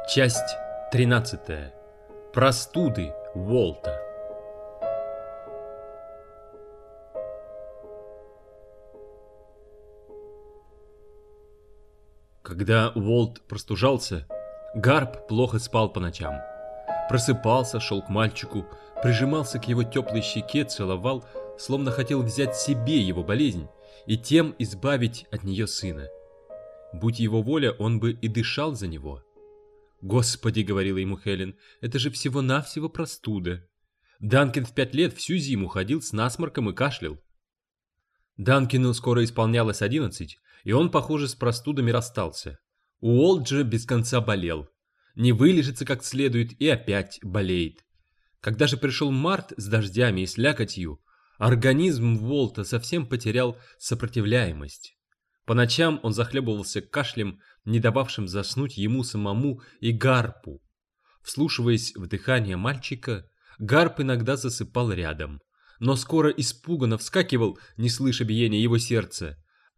Часть 13. Простуды Уолта. Когда Уолт простужался, Гарп плохо спал по ночам. Просыпался, шел к мальчику, прижимался к его теплой щеке, целовал, словно хотел взять себе его болезнь и тем избавить от нее сына. Будь его воля, он бы и дышал за него. «Господи», — говорила ему Хелен, — «это же всего-навсего простуда». Данкин в 5 лет всю зиму ходил с насморком и кашлял. Данкину скоро исполнялось 11, и он, похоже, с простудами расстался. Уолт же без конца болел. Не вылежится как следует и опять болеет. Когда же пришел март с дождями и слякотью, организм Уолта совсем потерял сопротивляемость. По ночам он захлебывался кашлем, не дававшим заснуть ему самому и Гарпу. Вслушиваясь в дыхание мальчика, Гарп иногда засыпал рядом, но скоро испуганно вскакивал, не слыша биения его сердца.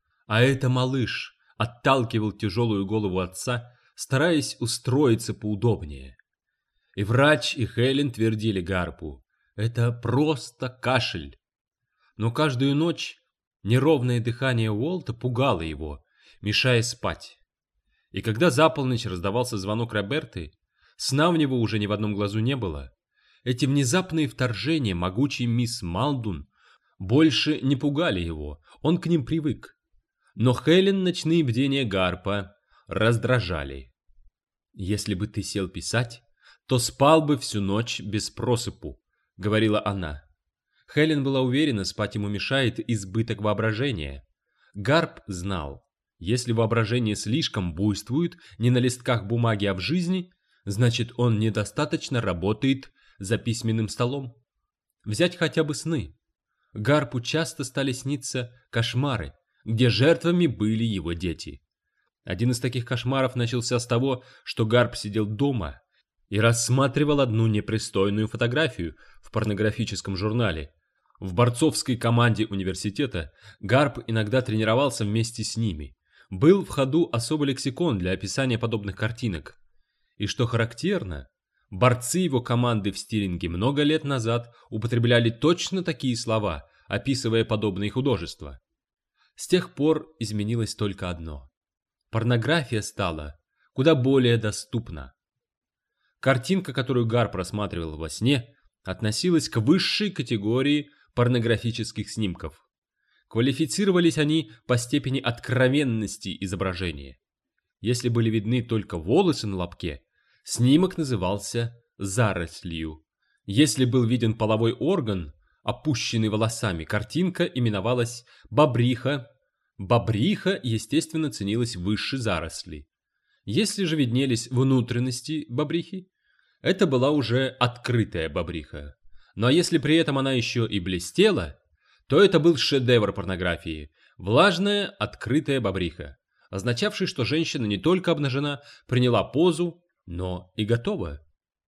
А это малыш отталкивал тяжелую голову отца, стараясь устроиться поудобнее. И врач, и Хелен твердили Гарпу: это просто кашель. Но каждую ночь неровное дыхание Уолта пугало его, мешая спать. И когда за полночь раздавался звонок Роберты, сна у него уже ни в одном глазу не было. Эти внезапные вторжения могучей мисс Малдун больше не пугали его, он к ним привык. Но Хелен ночные бдения Гарпа раздражали. «Если бы ты сел писать, то спал бы всю ночь без просыпу», — говорила она. Хелен была уверена, спать ему мешает избыток воображения. Гарп знал, если воображение слишком буйствует не на листках бумаги, а в жизни, значит, он недостаточно работает за письменным столом. Взять хотя бы сны. Гарпу часто стали сниться кошмары, где жертвами были его дети. Один из таких кошмаров начался с того, что Гарп сидел дома и рассматривал одну непристойную фотографию в порнографическом журнале. В борцовской команде университета Гарп иногда тренировался вместе с ними. Был в ходу особый лексикон для описания подобных картинок. И что характерно, борцы его команды в стилинге много лет назад употребляли точно такие слова, описывая подобные художества. С тех пор изменилось только одно. Порнография стала куда более доступна. Картинка, которую Гарп рассматривал во сне, относилась к высшей категории порнографических снимков. Квалифицировались они по степени откровенности изображения. Если были видны только волосы на лобке, снимок назывался зарослью. Если был виден половой орган, опущенный волосами, картинка именовалась бобриха. Бобриха, естественно, ценилась выше зарослей. Если же виднелись внутренности бобрихи, это была уже открытая бобриха. Но если при этом она еще и блестела, то это был шедевр порнографии – влажная открытая бобриха, означавший, что женщина не только обнажена, приняла позу, но и готова.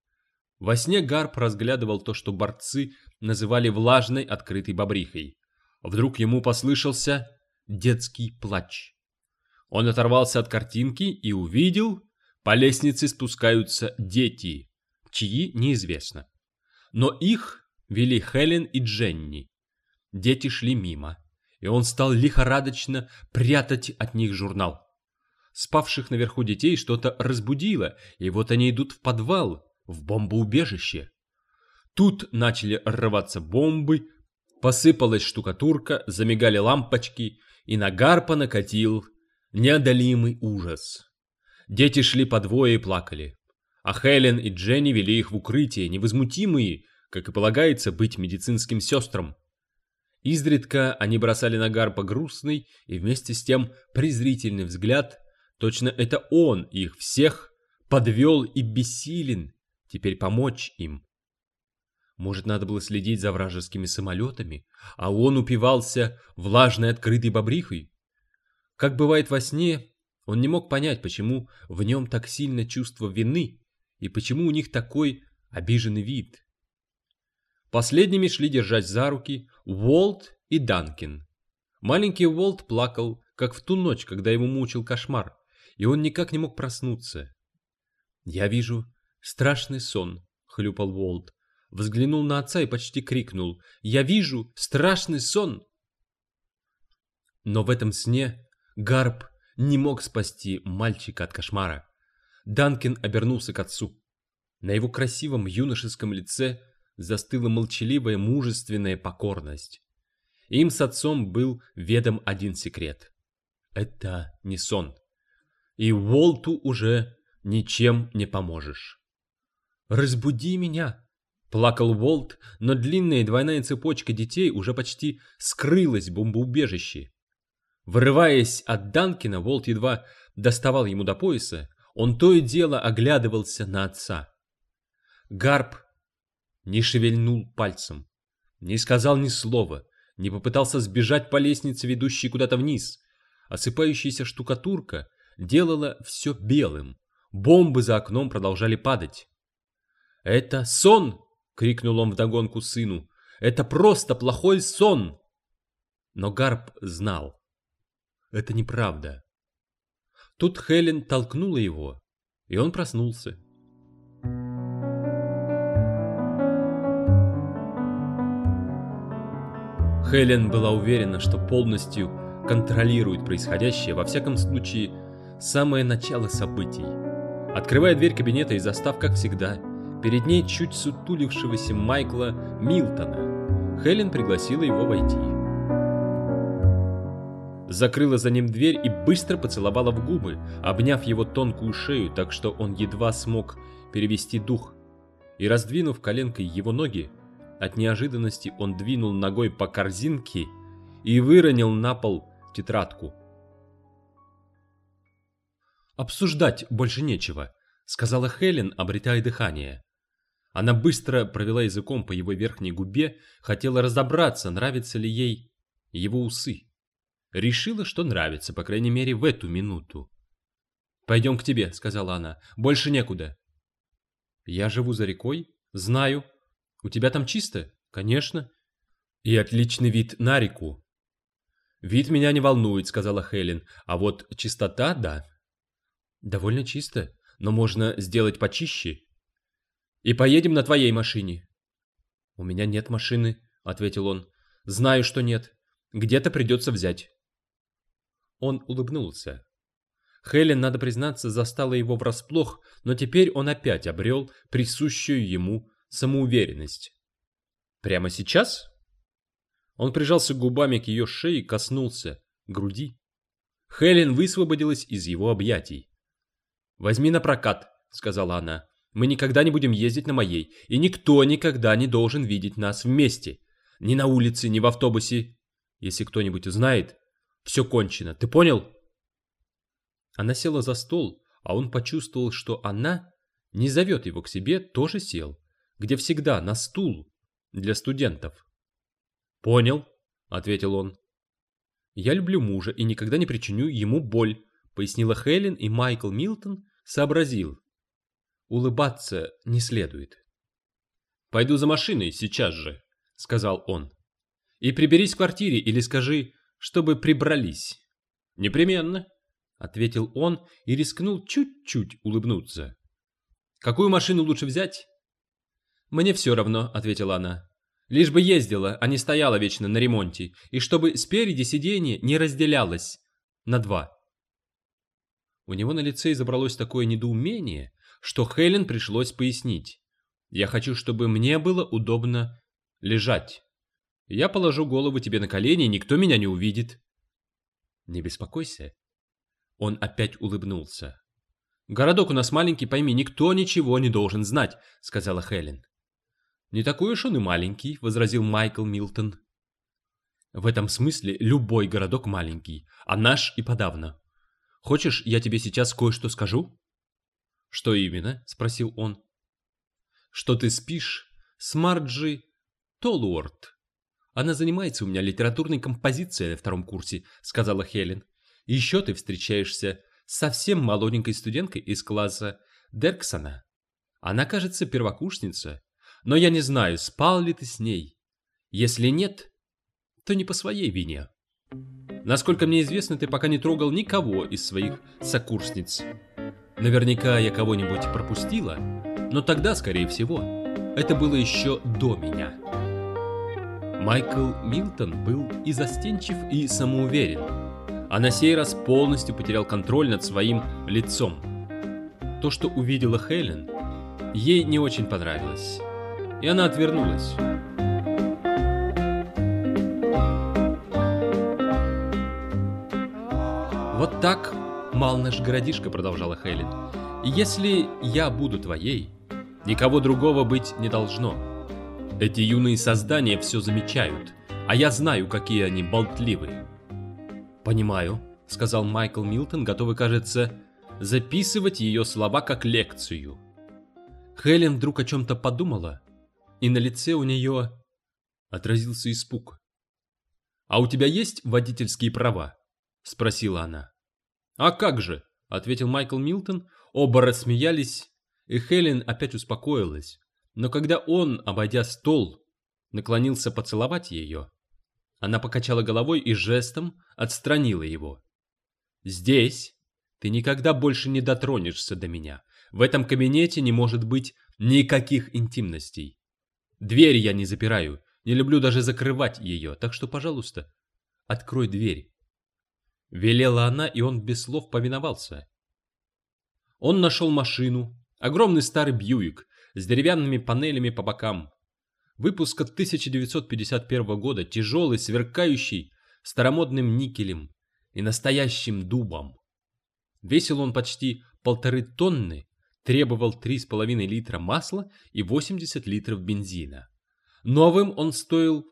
Во сне Гарп разглядывал то, что борцы называли влажной открытой бобрихой. Вдруг ему послышался детский плач. Он оторвался от картинки и увидел, по лестнице спускаются дети, чьи неизвестно. Но их вели Хелен и Дженни. Дети шли мимо, и он стал лихорадочно прятать от них журнал. Спавших наверху детей что-то разбудило, и вот они идут в подвал, в бомбоубежище. Тут начали рваться бомбы, посыпалась штукатурка, замигали лампочки, и на Гарпа накатил неодолимый ужас. Дети шли по двое и плакали, а Хелен и Дженни вели их в укрытие, невозмутимые, как и полагается быть медицинским сестрам. Изредка они бросали на Гарпа грустный и вместе с тем презрительный взгляд, точно это он их всех подвел и бессилен теперь помочь им. Может, надо было следить за вражескими самолетами, а он упивался влажной открытой бобрихой? Как бывает во сне, он не мог понять, почему в нем так сильно чувство вины и почему у них такой обиженный вид. Последними шли, держась за руки, Уолт и Данкин. Маленький Уолт плакал, как в ту ночь, когда его мучил кошмар, и он никак не мог проснуться. «Я вижу страшный сон», — хлюпал Уолт. Взглянул на отца и почти крикнул: «Я вижу страшный сон!» Но в этом сне Гарп не мог спасти мальчика от кошмара. Данкин обернулся к отцу. На его красивом юношеском лице застыла молчаливая мужественная покорность. Им с отцом был ведом один секрет. Это не сон. И Уолту уже ничем не поможешь. «Разбуди меня!» — плакал Уолт, но длинная двойная цепочка детей уже почти скрылась в бомбоубежище. Вырываясь от Данкина, Уолт едва доставал ему до пояса, он то и дело оглядывался на отца. Гарп не шевельнул пальцем, не сказал ни слова, не попытался сбежать по лестнице, ведущей куда-то вниз. Осыпающаяся штукатурка делала все белым, бомбы за окном продолжали падать. «Это сон!» — крикнул он вдогонку сыну. «Это просто плохой сон!» Но Гарп знал. Это неправда. Тут Хелен толкнула его, и он проснулся. Хелен была уверена, что полностью контролирует происходящее, во всяком случае, самое начало событий. Открывая дверь кабинета и застав, как всегда, перед ней чуть сутулившегося Майкла Милтона, Хелен пригласила его войти. Закрыла за ним дверь и быстро поцеловала в губы, обняв его тонкую шею, так что он едва смог перевести дух. И раздвинув коленкой его ноги, от неожиданности он двинул ногой по корзинке и выронил на пол тетрадку. «Обсуждать больше нечего», — сказала Хелен, обретая дыхание. Она быстро провела языком по его верхней губе, хотела разобраться, нравятся ли ей его усы. Решила, что нравится, по крайней мере, в эту минуту. «Пойдем к тебе», — сказала она. «Больше некуда». «Я живу за рекой?» «Знаю». «У тебя там чисто?» «Конечно». «И отличный вид на реку». «Вид меня не волнует», — сказала Хелен. «А вот чистота, да». «Довольно чисто, но можно сделать почище». «И поедем на твоей машине». «У меня нет машины», — ответил он. «Знаю, что нет. Где-то придется взять». Он улыбнулся. Хелен, надо признаться, застала его врасплох, но теперь он опять обрел присущую ему самоуверенность. «Прямо сейчас?» Он прижался губами к ее шее и коснулся груди. Хелен высвободилась из его объятий. «Возьми на прокат», — сказала она. «Мы никогда не будем ездить на моей, и никто никогда не должен видеть нас вместе. Ни на улице, ни в автобусе. Если кто-нибудь узнает, все кончено. Ты понял?» Она села за стол, а он почувствовал, что она не зовет его к себе, тоже сел, где всегда, на стул для студентов. «Понял», — ответил он. «Я люблю мужа и никогда не причиню ему боль», — пояснила Хелен, и Майкл Милтон сообразил. Улыбаться не следует. «Пойду за машиной сейчас же», — сказал он. «И приберись в квартире или скажи, чтобы прибрались». «Непременно», — ответил он и рискнул чуть-чуть улыбнуться. «Какую машину лучше взять?» «Мне все равно», — ответила она. «Лишь бы ездила, а не стояла вечно на ремонте, и чтобы спереди сиденье не разделялось на два». У него на лице изобралось такое недоумение, что Хелен пришлось пояснить. «Я хочу, чтобы мне было удобно лежать. Я положу голову тебе на колени, и никто меня не увидит». «Не беспокойся». Он опять улыбнулся. «Городок у нас маленький, пойми, никто ничего не должен знать», — сказала Хелен. «Не такой уж он и маленький», — возразил Майкл Милтон. «В этом смысле любой городок маленький, а наш и подавно. Хочешь, я тебе сейчас кое-что скажу?» «Что именно?» — спросил он. «Что ты спишь с Марджи Толуорт. Она занимается у меня литературной композицией на втором курсе», — сказала Хелен. «Еще ты встречаешься с совсем молоденькой студенткой из класса Дерксона. Она, кажется, первокурсница, но я не знаю, спал ли ты с ней. Если нет, то не по своей вине. Насколько мне известно, ты пока не трогал никого из своих сокурсниц. Наверняка я кого-нибудь пропустила, но тогда, скорее всего, это было еще до меня. Майкл Милтон был и застенчив, и самоуверен, а на сей раз полностью потерял контроль над своим лицом. То, что увидела Хелен, ей не очень понравилось, и она отвернулась. «Вот так мал наш городишко», — продолжала Хелен. «И если я буду твоей, никого другого быть не должно. Эти юные создания все замечают, а я знаю, какие они болтливые». «Понимаю», — сказал Майкл Милтон, готовый, кажется, записывать ее слова как лекцию. Хелен вдруг о чем-то подумала, и на лице у нее отразился испуг. «А у тебя есть водительские права?» — спросила она. «А как же?» — ответил Майкл Милтон. Оба рассмеялись, и Хелен опять успокоилась. Но когда он, обойдя стол, наклонился поцеловать ее, она покачала головой и жестом отстранила его. «Здесь ты никогда больше не дотронешься до меня. В этом кабинете не может быть никаких интимностей. Дверь я не запираю, не люблю даже закрывать ее, так что, пожалуйста, открой дверь». Велела она, и он без слов повиновался. Он нашел машину, огромный старый Бьюик с деревянными панелями по бокам. Выпуска 1951 года, тяжелый, сверкающий, старомодным никелем и настоящим дубом. Весил он почти 1,5 тонны, требовал 3,5 литра масла и 80 литров бензина. Новым он стоил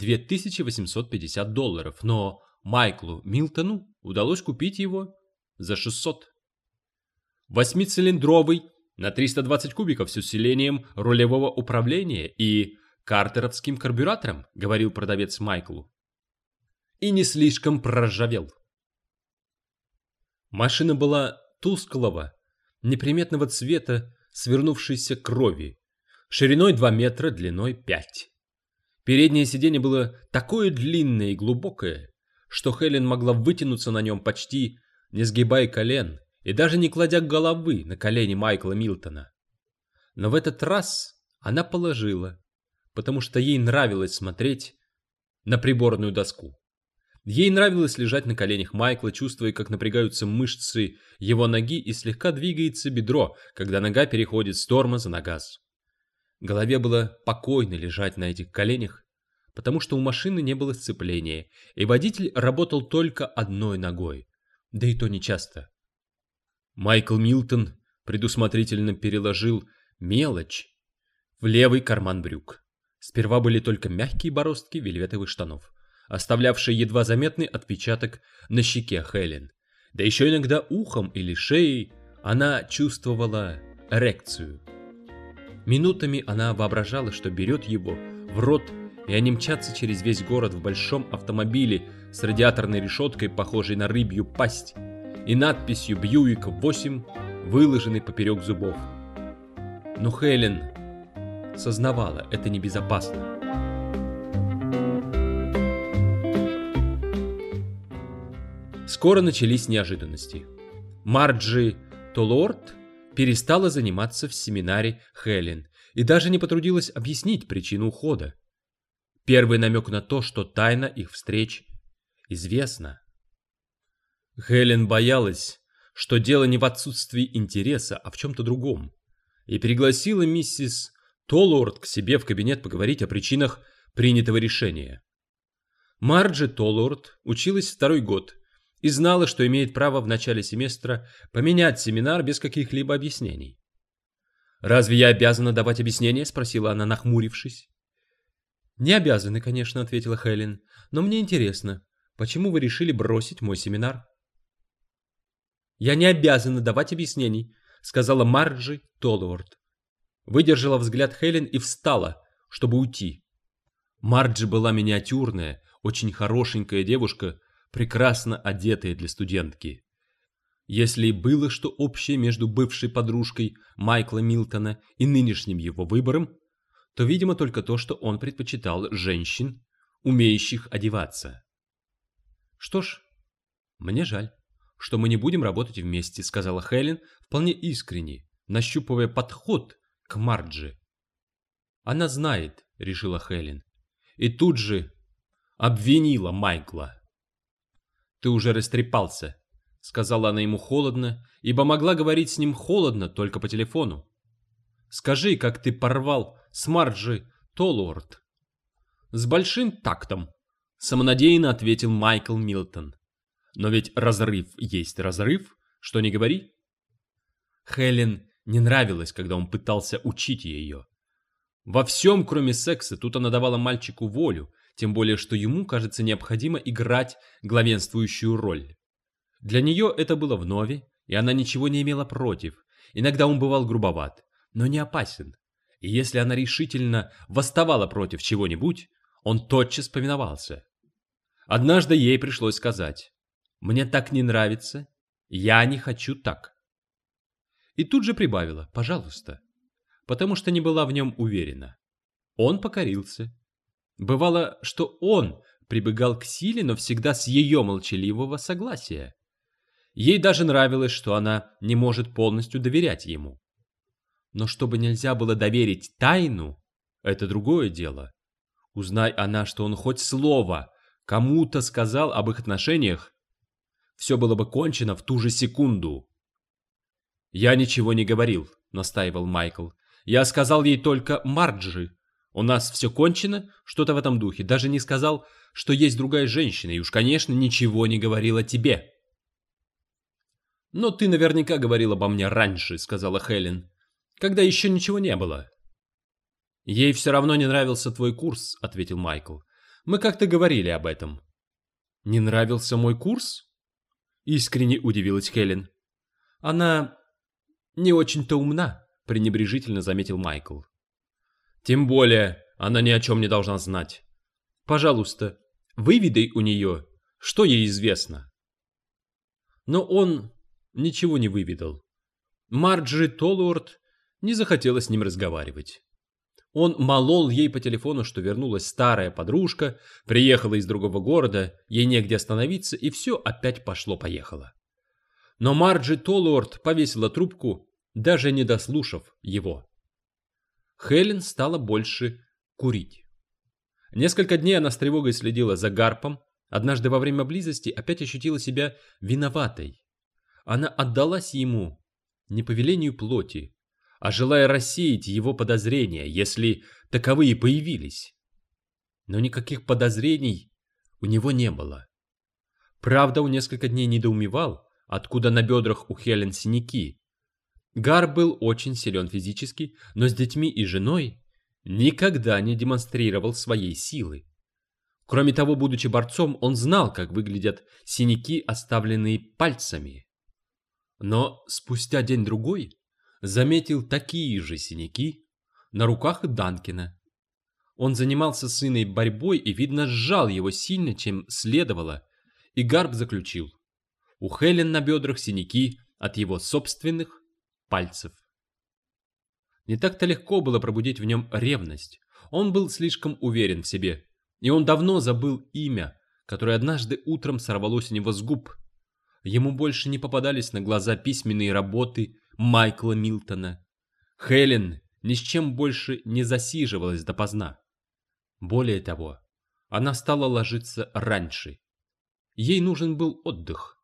$2850, но Майклу Милтону удалось купить его за 600. 8-цилиндровый на 320 кубиков с усилением рулевого управления и картеровским карбюратором, говорил продавец Майклу. И не слишком проржавел. Машина была тусклого, неприметного цвета свернувшейся крови, шириной 2 метра, длиной 5. Переднее сиденье было такое длинное и глубокое, что Хелен могла вытянуться на нем почти не сгибая колен и даже не кладя головы на колени Майкла Милтона. Но в этот раз она положила, потому что ей нравилось смотреть на приборную доску. Ей нравилось лежать на коленях Майкла, чувствуя, как напрягаются мышцы его ноги и слегка двигается бедро, когда нога переходит с тормоза на газ. Голове было покойно лежать на этих коленях, потому что у машины не было сцепления, и водитель работал только одной ногой, да и то нечасто. Майкл Милтон предусмотрительно переложил мелочь в левый карман брюк. Сперва были только мягкие бороздки вельветовых штанов, оставлявшие едва заметный отпечаток на щеке Хелен. Да еще иногда ухом или шеей она чувствовала эрекцию. Минутами она воображала, что берет его в рот, и они мчатся через весь город в большом автомобиле с радиаторной решеткой, похожей на рыбью пасть, и надписью «Бьюик 8», выложенной поперек зубов. Но Хелен сознавала, это небезопасно. Скоро начались неожиданности. Марджи Толлуорт перестала заниматься в семинаре Хелен и даже не потрудилась объяснить причину ухода. Первый намек на то, что тайна их встреч известна. Хелен боялась, что дело не в отсутствии интереса, а в чем-то другом, и пригласила миссис Толлуорт к себе в кабинет поговорить о причинах принятого решения. Марджи Толлуорт училась 2-й год и знала, что имеет право в начале семестра поменять семинар без каких-либо объяснений. «Разве я обязана давать объяснения?» — спросила она, нахмурившись. «Не обязаны, конечно», — ответила Хелен, — «но мне интересно, почему вы решили бросить мой семинар?» «Я не обязана давать объяснений», — сказала Марджи Толлуорт. Выдержала взгляд Хелен и встала, чтобы уйти. Марджи была миниатюрная, очень хорошенькая девушка, прекрасно одетая для студентки. Если и было что общее между бывшей подружкой Майкла Милтона и нынешним его выбором, то, видимо, только то, что он предпочитал женщин, умеющих одеваться. Что ж, мне жаль, что мы не будем работать вместе», — сказала Хелен вполне искренне, нащупывая подход к Марджи. «Она знает», — решила Хелен, и тут же обвинила Майкла. «Ты уже растрепался», — сказала она ему холодно, ибо могла говорить с ним холодно только по телефону. «Скажи, как ты порвал с Марджи Толлуорт». «С большим тактом», — самонадеянно ответил Майкл Милтон. «Но ведь разрыв есть разрыв, что ни говори». Хелен не нравилось, когда он пытался учить ее. Во всем, кроме секса, тут она давала мальчику волю, тем более, что ему, кажется, необходимо играть главенствующую роль. Для нее это было вновь, и она ничего не имела против. Иногда он бывал грубоват, но не опасен. И если она решительно восставала против чего-нибудь, он тотчас повиновался. Однажды ей пришлось сказать: «Мне так не нравится, я не хочу так». И тут же прибавила: «Пожалуйста», потому что не была в нем уверена. Он покорился. Бывало, что он прибегал к силе, но всегда с ее молчаливого согласия. Ей даже нравилось, что она не может полностью доверять ему. Но чтобы нельзя было доверить тайну, это другое дело. Узнай она, что он хоть слово кому-то сказал об их отношениях, все было бы кончено в ту же секунду. «Я ничего не говорил», — настаивал Майкл. «Я сказал ей только Марджи. У нас все кончено, что-то в этом духе. Даже не сказал, что есть другая женщина, и уж, конечно, ничего не говорил о тебе». «Но ты наверняка говорил обо мне раньше», — сказала Хелен, «когда еще ничего не было». «Ей все равно не нравился твой курс», — ответил Майкл. «Мы как-то говорили об этом». «Не нравился мой курс?» — искренне удивилась Хелен. «Она не очень-то умна», — пренебрежительно заметил Майкл. «Тем более она ни о чем не должна знать. Пожалуйста, выведай у нее, что ей известно». Но он ничего не выведал. Марджи Толлуорт не захотела с ним разговаривать. Он молол ей по телефону, что вернулась старая подружка, приехала из другого города, ей негде остановиться, и все опять пошло-поехало. Но Марджи Толлуорт повесила трубку, даже не дослушав его. Хелен стала больше курить. Несколько дней она с тревогой следила за Гарпом, однажды во время близости опять ощутила себя виноватой. Она отдалась ему не по велению плоти, а желая рассеять его подозрения, если таковые появились. Но никаких подозрений у него не было. Правда, он несколько дней недоумевал, откуда на бедрах у Хелен синяки. Гарп был очень силен физически, но с детьми и женой никогда не демонстрировал своей силы. Кроме того, будучи борцом, он знал, как выглядят синяки, оставленные пальцами. Но спустя день-другой заметил такие же синяки на руках Данкина. Он занимался с сыном борьбой и, видно, сжал его сильно, чем следовало, и Гарп заключил: у Хелен на бедрах синяки от его собственных пальцев. Не так-то легко было пробудить в нем ревность. Он был слишком уверен в себе, и он давно забыл имя, которое однажды утром сорвалось у него с губ. Ему больше не попадались на глаза письменные работы Майкла Милтона. Хелен ни с чем больше не засиживалась допоздна. Более того, она стала ложиться раньше. Ей нужен был отдых.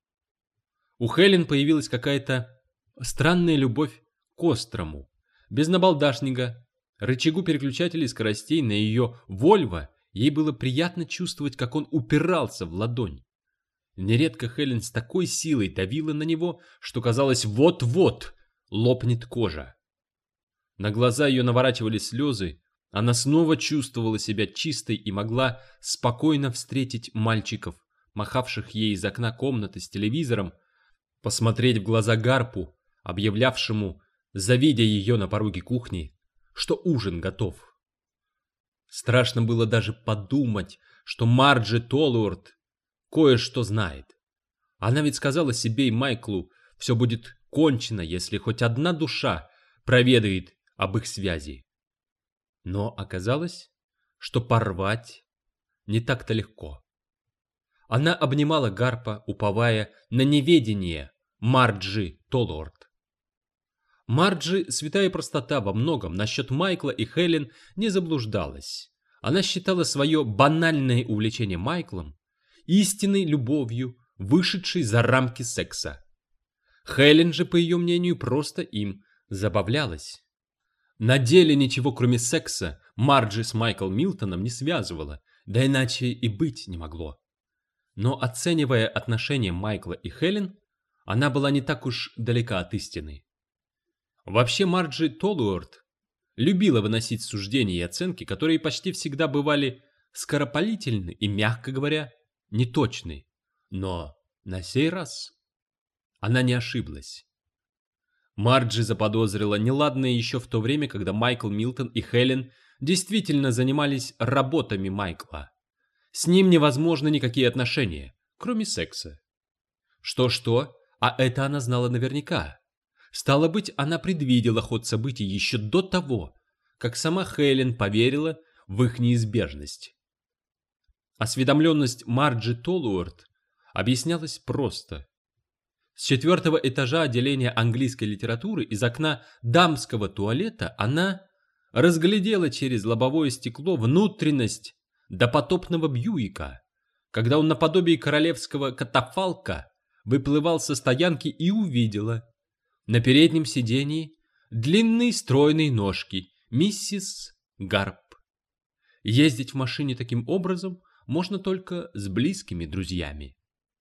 У Хелен появилась какая-то странная любовь к острому. Без набалдашника, рычагу переключателей скоростей на ее Вольво ей было приятно чувствовать, как он упирался в ладонь. Нередко Хелен с такой силой давила на него, что казалось, вот-вот лопнет кожа. На глаза ее наворачивались слезы, она снова чувствовала себя чистой и могла спокойно встретить мальчиков, махавших ей из окна комнаты с телевизором, посмотреть в глаза Гарпу, объявлявшему, завидя ее на пороге кухни, что ужин готов. Страшно было даже подумать, что Марджи Толлуорт кое-что знает. Она ведь сказала себе и Майклу, все будет кончено, если хоть одна душа проведает об их связи. Но оказалось, что порвать не так-то легко. Она обнимала Гарпа, уповая на неведение Марджи Толлуорт. Марджи, святая простота во многом, насчет Майкла и Хелен не заблуждалась. Она считала свое банальное увлечение Майклом истинной любовью, вышедшей за рамки секса. Хелен же, по ее мнению, просто им забавлялась. На деле ничего, кроме секса, Марджи с Майклом Милтоном не связывала, да иначе и быть не могло. Но, оценивая отношения Майкла и Хелен, она была не так уж далека от истины. Вообще Марджи Толлуорт любила выносить суждения и оценки, которые почти всегда бывали скоропалительны и, мягко говоря, неточны. Но на сей раз она не ошиблась. Марджи заподозрила неладное еще в то время, когда Майкл Милтон и Хелен действительно занимались работами Майкла. С ним невозможны никакие отношения, кроме секса. Что-что, а это она знала наверняка. Стало быть, она предвидела ход событий еще до того, как сама Хелен поверила в их неизбежность. Осведомленность Марджи Толлуорт объяснялась просто. С 4-го этажа отделения английской литературы из окна дамского туалета она разглядела через лобовое стекло внутренность допотопного Бьюика, когда он наподобие королевского катафалка выплывал со стоянки, и увидела на переднем сидении длинные стройные ножки миссис Гарп. Ездить в машине таким образом можно только с близкими друзьями.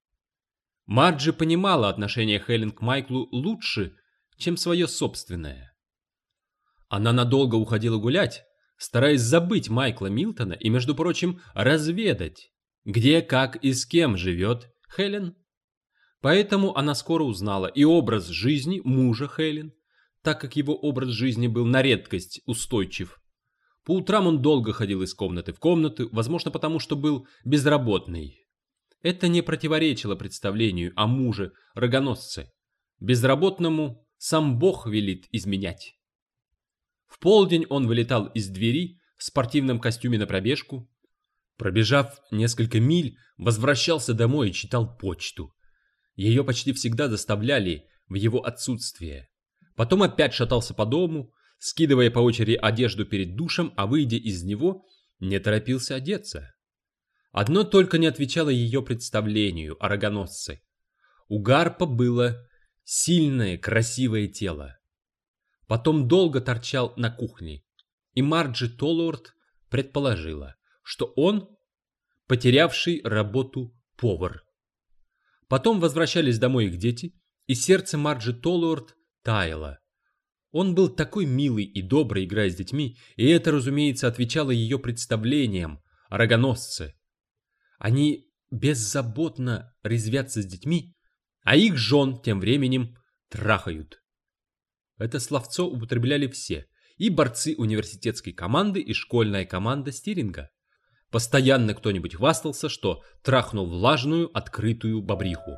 Марджи понимала отношение Хелен к Майклу лучше, чем свое собственное. Она надолго уходила гулять, стараясь забыть Майкла Милтона и, между прочим, разведать, где, как и с кем живет Хелен. Поэтому она скоро узнала и образ жизни мужа Хелен, так как его образ жизни был на редкость устойчив. По утрам он долго ходил из комнаты в комнату, возможно, потому что был безработный. Это не противоречило представлению о муже-рогоносце. Безработному сам Бог велит изменять. В полдень он вылетал из двери в спортивном костюме на пробежку. Пробежав несколько миль, возвращался домой и читал почту. Ее почти всегда доставляли в его отсутствие. Потом опять шатался по дому, скидывая по очереди одежду перед душем, а выйдя из него, не торопился одеться. Одно только не отвечало ее представлению о рогоносце. У Гарпа было сильное, красивое тело. Потом долго торчал на кухне, и Марджи Толлуорт предположила, что он потерявший работу повар. Потом возвращались домой их дети, и сердце Марджи Толлуорт таяло. Он был такой милый и добрый, играя с детьми, и это, разумеется, отвечало ее представлениям о рогоносце. Они беззаботно резвятся с детьми, а их жен тем временем трахают. Это словцо употребляли все, и борцы университетской команды, и школьная команда стиринга. Постоянно кто-нибудь хвастался, что трахнул влажную, открытую бобриху.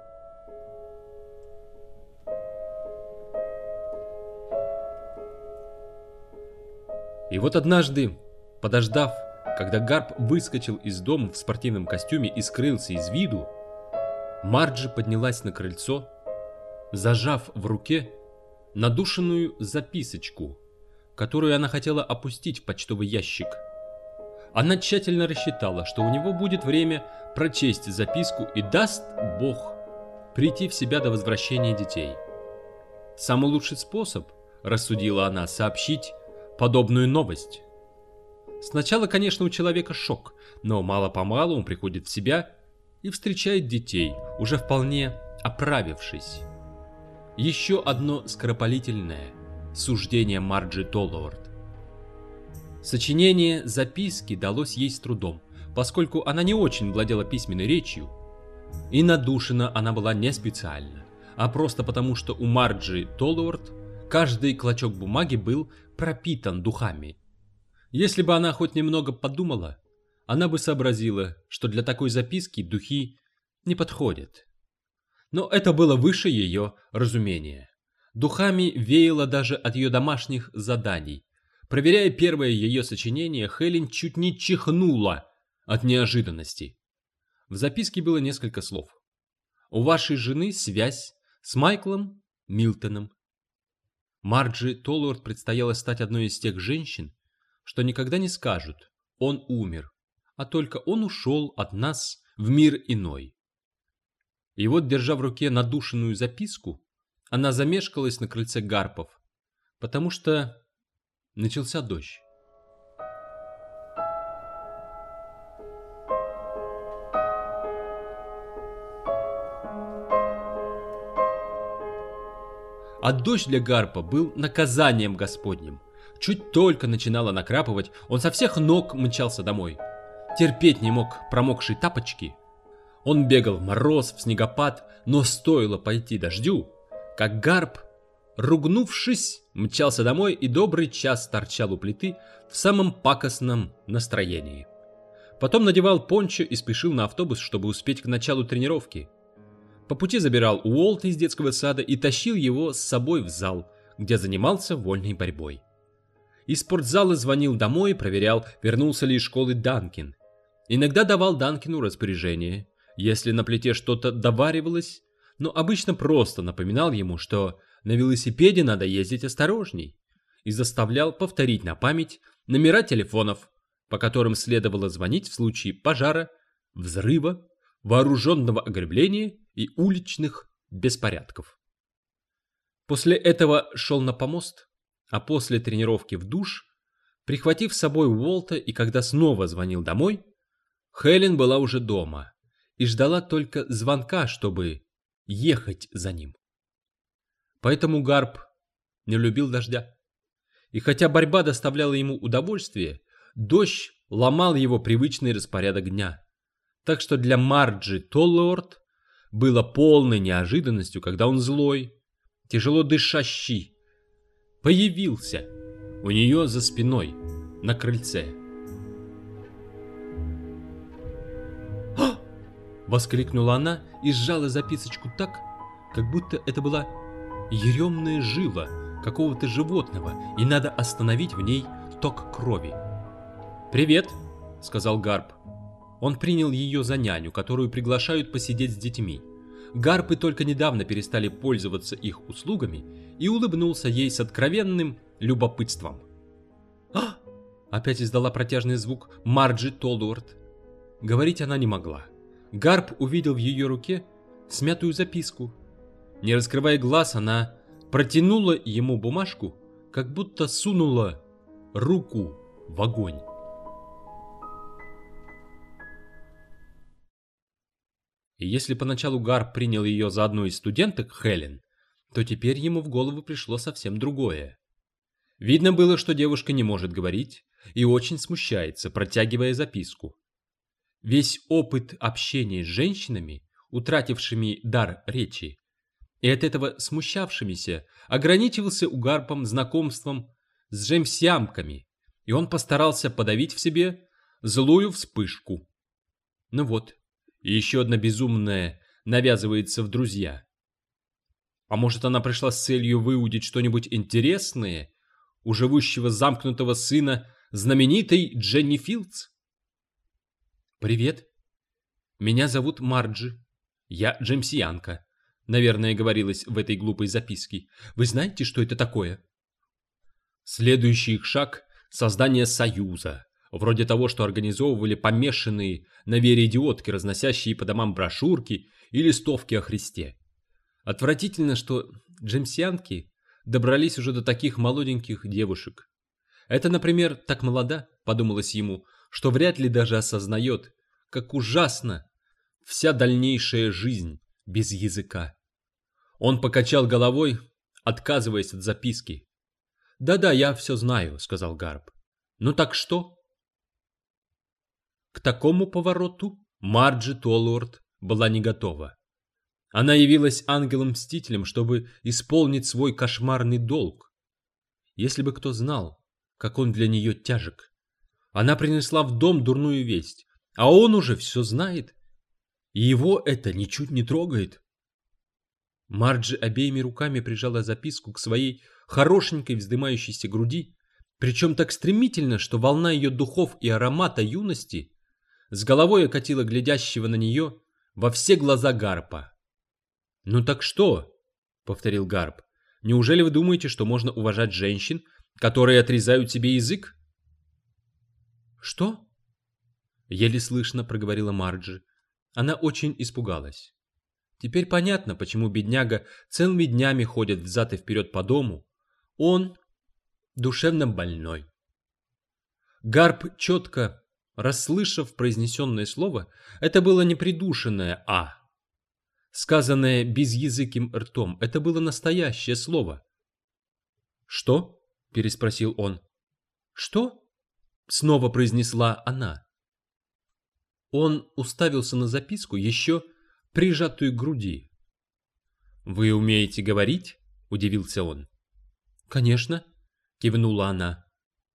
И вот однажды, подождав, когда Гарп выскочил из дома в спортивном костюме и скрылся из виду, Марджи поднялась на крыльцо, зажав в руке надушенную записочку, которую она хотела опустить в почтовый ящик. Она тщательно рассчитала, что у него будет время прочесть записку и, даст Бог, прийти в себя до возвращения детей. Самый лучший способ, рассудила она, сообщить подобную новость. Сначала, конечно, у человека шок, но мало-помалу он приходит в себя и встречает детей, уже вполне оправившись. Еще одно скоропалительное суждение Марджи Толлуорт. Сочинение записки далось ей с трудом, поскольку она не очень владела письменной речью, и надушена она была не специально, а просто потому, что у Марджи Толлуорт каждый клочок бумаги был пропитан духами. Если бы она хоть немного подумала, она бы сообразила, что для такой записки духи не подходят. Но это было выше ее разумения. Духами веяло даже от ее домашних заданий. Проверяя первое ее сочинение, Хелен чуть не чихнула от неожиданности. В записке было несколько слов. «У вашей жены связь с Майклом Милтоном». Марджи Толлуард предстояло стать одной из тех женщин, что никогда не скажут «он умер», а только «он ушел от нас в мир иной». И вот, держа в руке надушенную записку, она замешкалась на крыльце Гарпов, потому что начался дождь. А дождь для Гарпа был наказанием Господним. Чуть только начинало накрапывать, он со всех ног мчался домой. Терпеть не мог промокшие тапочки. Он бегал в мороз, в снегопад, но стоило пойти дождю, как Гарп, ругнувшись, мчался домой и добрый час торчал у плиты в самом пакостном настроении. Потом надевал пончо и спешил на автобус, чтобы успеть к началу тренировки. По пути забирал Уолта из детского сада и тащил его с собой в зал, где занимался вольной борьбой. Из спортзала звонил домой и проверял, вернулся ли из школы Данкин. Иногда давал Данкину распоряжение, если на плите что-то доваривалось, но обычно просто напоминал ему, что на велосипеде надо ездить осторожней, и заставлял повторить на память номера телефонов, по которым следовало звонить в случае пожара, взрыва, вооруженного ограбления и уличных беспорядков. После этого шел на помост, а после тренировки в душ, прихватив с собой Уолта, и когда снова звонил домой, Хелен была уже дома и ждала только звонка, чтобы ехать за ним. Поэтому Гарп не любил дождя. И хотя борьба доставляла ему удовольствие, дождь ломал его привычный распорядок дня. Так что для Марджи Толлуард было полной неожиданностью, когда он злой, тяжело дышащий, появился у нее за спиной на крыльце. «А!» — воскликнула она и сжала записочку так, как будто это была еремная жила какого-то животного, и надо остановить в ней ток крови. «Привет», — сказал Гарп. Он принял ее за няню, которую приглашают посидеть с детьми. Гарпы только недавно перестали пользоваться их услугами, и улыбнулся ей с откровенным любопытством. «А!» — опять издала протяжный звук Марджи Толлуард. Говорить она не могла. Гарп увидел в ее руке смятую записку. Не раскрывая глаз, она протянула ему бумажку, как будто сунула руку в огонь. И если поначалу Гарп принял ее за одну из студенток Хелен, то теперь ему в голову пришло совсем другое. Видно было, что девушка не может говорить и очень смущается, протягивая записку. Весь опыт общения с женщинами, утратившими дар речи, и от этого смущавшимися, ограничивался у Гарпом знакомством с джемсианками, и он постарался подавить в себе злую вспышку. Ну вот, и еще одна безумная навязывается в друзья. А может, она пришла с целью выудить что-нибудь интересное у живущего замкнутого сына знаменитой Дженни Филдс? «Привет. Меня зовут Марджи. Я джемсианка», наверное, говорилось в этой глупой записке. «Вы знаете, что это такое?» Следующий их шаг — создание союза, вроде того, что организовывали помешанные на вере идиотки, разносящие по домам брошюрки и листовки о Христе. Отвратительно, что джемсианки добрались уже до таких молоденьких девушек. Это, например, так молода, подумалось ему, что вряд ли даже осознает, как ужасна вся дальнейшая жизнь без языка. Он покачал головой, отказываясь от записки. «Да-да, я все знаю», — сказал Гарп. «Ну так что?» К такому повороту Марджи Толлуард была не готова. Она явилась ангелом-мстителем, чтобы исполнить свой кошмарный долг. Если бы кто знал, как он для нее тяжек. Она принесла в дом дурную весть, а он уже все знает, и его это ничуть не трогает. Марджи обеими руками прижала записку к своей хорошенькой вздымающейся груди, причем так стремительно, что волна ее духов и аромата юности с головой окатила глядящего на нее во все глаза Гарпа. «Ну так что?» — повторил Гарп. «Неужели вы думаете, что можно уважать женщин, которые отрезают себе язык?» «Что?» — еле слышно проговорила Марджи. Она очень испугалась. Теперь понятно, почему бедняга целыми днями ходит взад и вперед по дому. Он душевно больной. Гарп, четко расслышав произнесенное слово, это было не придушенное «а», сказанное безязыким ртом, это было настоящее слово. «Что?» — переспросил он. «Что?» — снова произнесла она. Он уставился на записку, еще прижатую к груди. «Вы умеете говорить?» — удивился он. «Конечно», — кивнула она.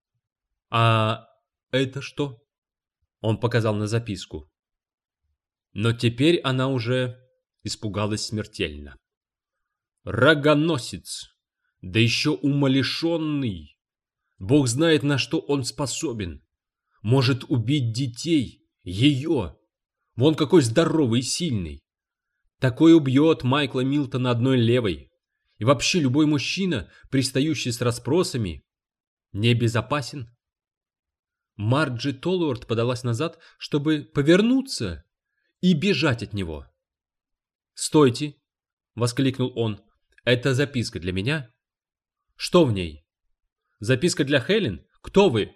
«А это что?» — он показал на записку. Но теперь она уже испугалась смертельно. «Рогоносец! Да еще умалишенный! Бог знает, на что он способен! Может убить детей! Ее! Вон какой здоровый и сильный! Такой убьет Майкла Милтона одной левой! И вообще любой мужчина, пристающий с расспросами, небезопасен!» Марджи Толлуорт подалась назад, чтобы повернуться и бежать от него. «Стойте!» — воскликнул он. «Это записка для меня?» «Что в ней?» «Записка для Хелен? Кто вы?»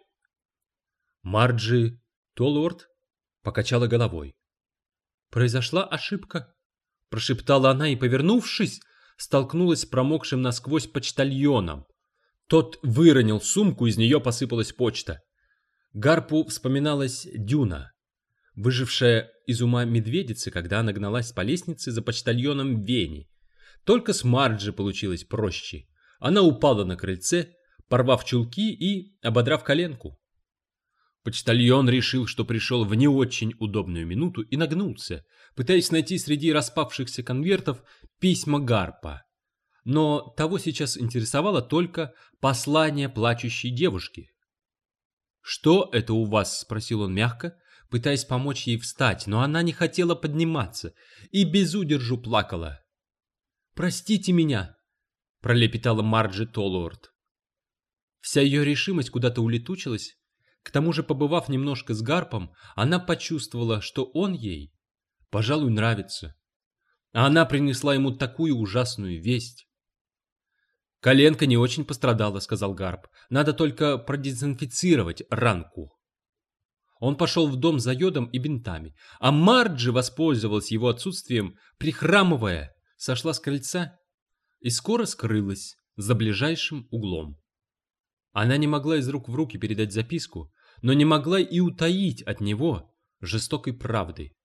Марджи Толлуорт покачала головой. «Произошла ошибка», — прошептала она и, повернувшись, столкнулась с промокшим насквозь почтальоном. Тот выронил сумку, из нее посыпалась почта. Гарпу вспоминалась Дюна, выжившая из ума медведицы, когда она гналась по лестнице за почтальоном Вени. Только с Марджи получилось проще. Она упала на крыльце, порвав чулки и ободрав коленку. Почтальон решил, что пришел в не очень удобную минуту, и нагнулся, пытаясь найти среди распавшихся конвертов письма Гарпа. Но того сейчас интересовало только послание плачущей девушки. «Что это у вас?» — спросил он мягко, пытаясь помочь ей встать, но она не хотела подниматься и без удержу плакала. «Простите меня!» — пролепетала Марджи Толлуорт. Вся ее решимость куда-то улетучилась. К тому же, побывав немножко с Гарпом, она почувствовала, что он ей, пожалуй, нравится. А она принесла ему такую ужасную весть. «Коленка не очень пострадала», — сказал Гарп. «Надо только продезинфицировать ранку». Он пошел в дом за йодом и бинтами, а Марджи воспользовалась его отсутствием, прихрамывая, сошла с крыльца и скоро скрылась за ближайшим углом. Она не могла из рук в руки передать записку, но не могла и утаить от него жестокой правды.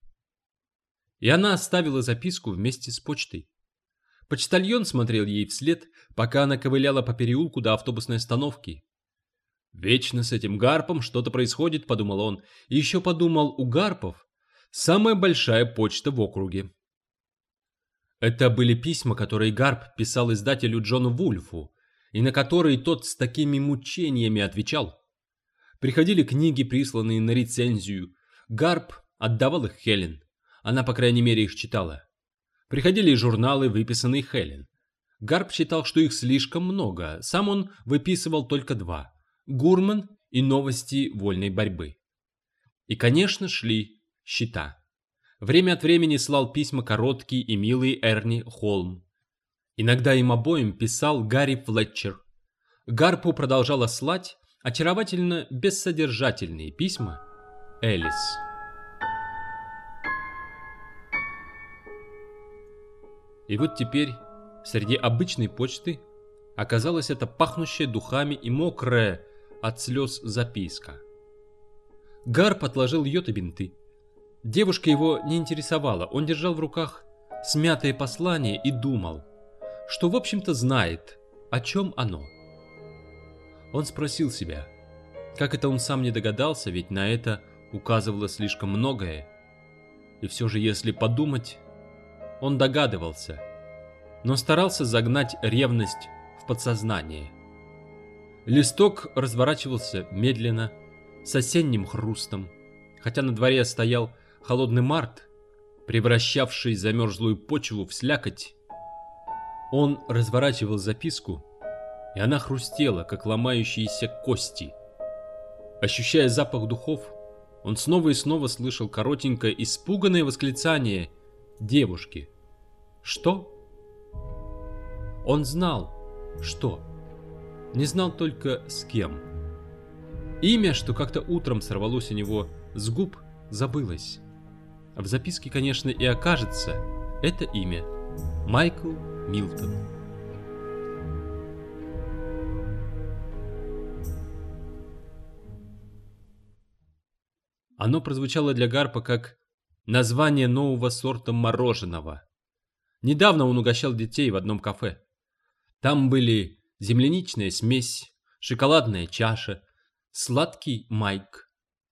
И она оставила записку вместе с почтой. Почтальон смотрел ей вслед, пока она ковыляла по переулку до автобусной остановки. «Вечно с этим Гарпом что-то происходит», — подумал он, и еще подумал, у Гарпов самая большая почта в округе. Это были письма, которые Гарп писал издателю Джону Вульфу, и на которые тот с такими мучениями отвечал. Приходили книги, присланные на рецензию. Гарп отдавал их Хелен. Она, по крайней мере, их читала. Приходили и журналы, выписанные Хелен. Гарп считал, что их слишком много. Сам он выписывал только 2. «Гурман» и «Новости вольной борьбы». И, конечно, шли счета. Время от времени слал письма короткий и милый Эрни Холм. Иногда им обоим писал Гарри Флетчер. Гарпу продолжала слать очаровательно бессодержательные письма Элис. И вот теперь среди обычной почты оказалась эта пахнущая духами и мокрая от слез записка. Гарп отложил йод и бинты. Девушка его не интересовала, он держал в руках смятое послание и думал, что в общем-то знает, о чем оно. Он спросил себя, как это он сам не догадался, ведь на это указывало слишком многое. И все же, если подумать, он догадывался, но старался загнать ревность в подсознание. Листок разворачивался медленно, с осенним хрустом. Хотя на дворе стоял холодный март, превращавший замерзлую почву в слякоть, он разворачивал записку, и она хрустела, как ломающиеся кости. Ощущая запах духов, он снова и снова слышал коротенькое, испуганное восклицание девушки. Что? Он знал, что. Не знал только с кем. Имя, что как-то утром сорвалось у него с губ, забылось. А в записке, конечно, и окажется это имя. Майкл Милтон. Оно прозвучало для Гарпа как название нового сорта мороженого. Недавно он угощал детей в одном кафе. Там были земляничная смесь, шоколадная чаша, сладкий Майк.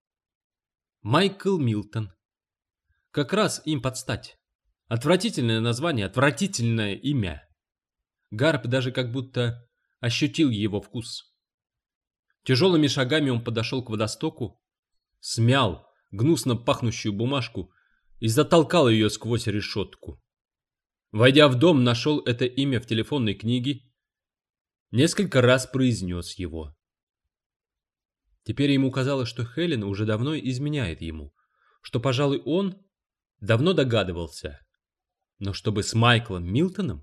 Майкл Милтон. Как раз им подстать. Отвратительное название, отвратительное имя. Гарп даже как будто ощутил его вкус. Тяжелыми шагами он подошел к водостоку, смял гнусно пахнущую бумажку и затолкал ее сквозь решетку. Войдя в дом, нашел это имя в телефонной книге, несколько раз произнес его. Теперь ему казалось, что Хелен уже давно изменяет ему, что, пожалуй, он давно догадывался. Но чтобы с Майклом Милтоном?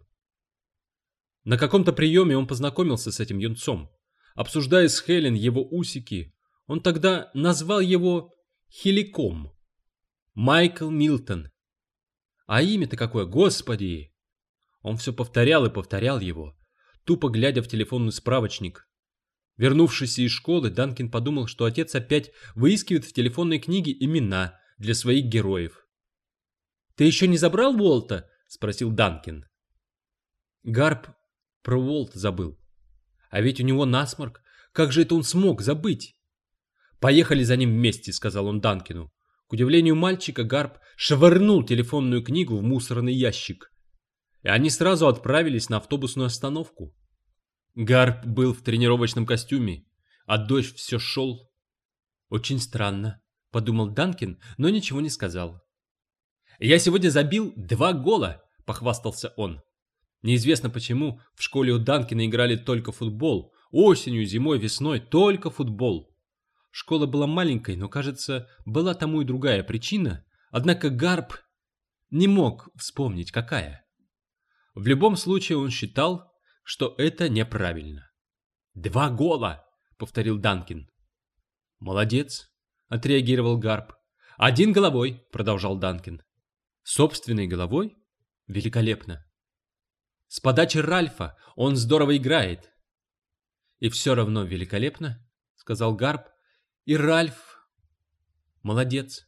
На каком-то приеме он познакомился с этим юнцом. Обсуждая с Хелен его усики, он тогда назвал его Хиликом. Майкл Милтон. А имя-то какое, господи! Он все повторял и повторял его, тупо глядя в телефонный справочник. Вернувшись из школы, Данкин подумал, что отец опять выискивает в телефонной книге имена для своих героев. «Ты еще не забрал Уолта?» — спросил Данкин. Гарп про Уолта забыл. А ведь у него насморк. Как же это он смог забыть? «Поехали за ним вместе», — сказал он Данкину. К удивлению мальчика, Гарп швырнул телефонную книгу в мусорный ящик. И они сразу отправились на автобусную остановку. Гарп был в тренировочном костюме, а дождь все шел. «Очень странно», — подумал Данкин, но ничего не сказал. «Я сегодня забил 2 гола», — похвастался он. Неизвестно почему, в школе у Данкина играли только футбол. Осенью, зимой, весной только футбол. Школа была маленькой, но, кажется, была тому и другая причина, однако Гарп не мог вспомнить, какая. В любом случае он считал, что это неправильно. 2 гола, повторил Данкин. Молодец, отреагировал Гарп. 1 головой, продолжал Данкин. Собственной головой? Великолепно. С подачи Ральфа он здорово играет. И все равно великолепно, сказал Гарп. И Ральф молодец.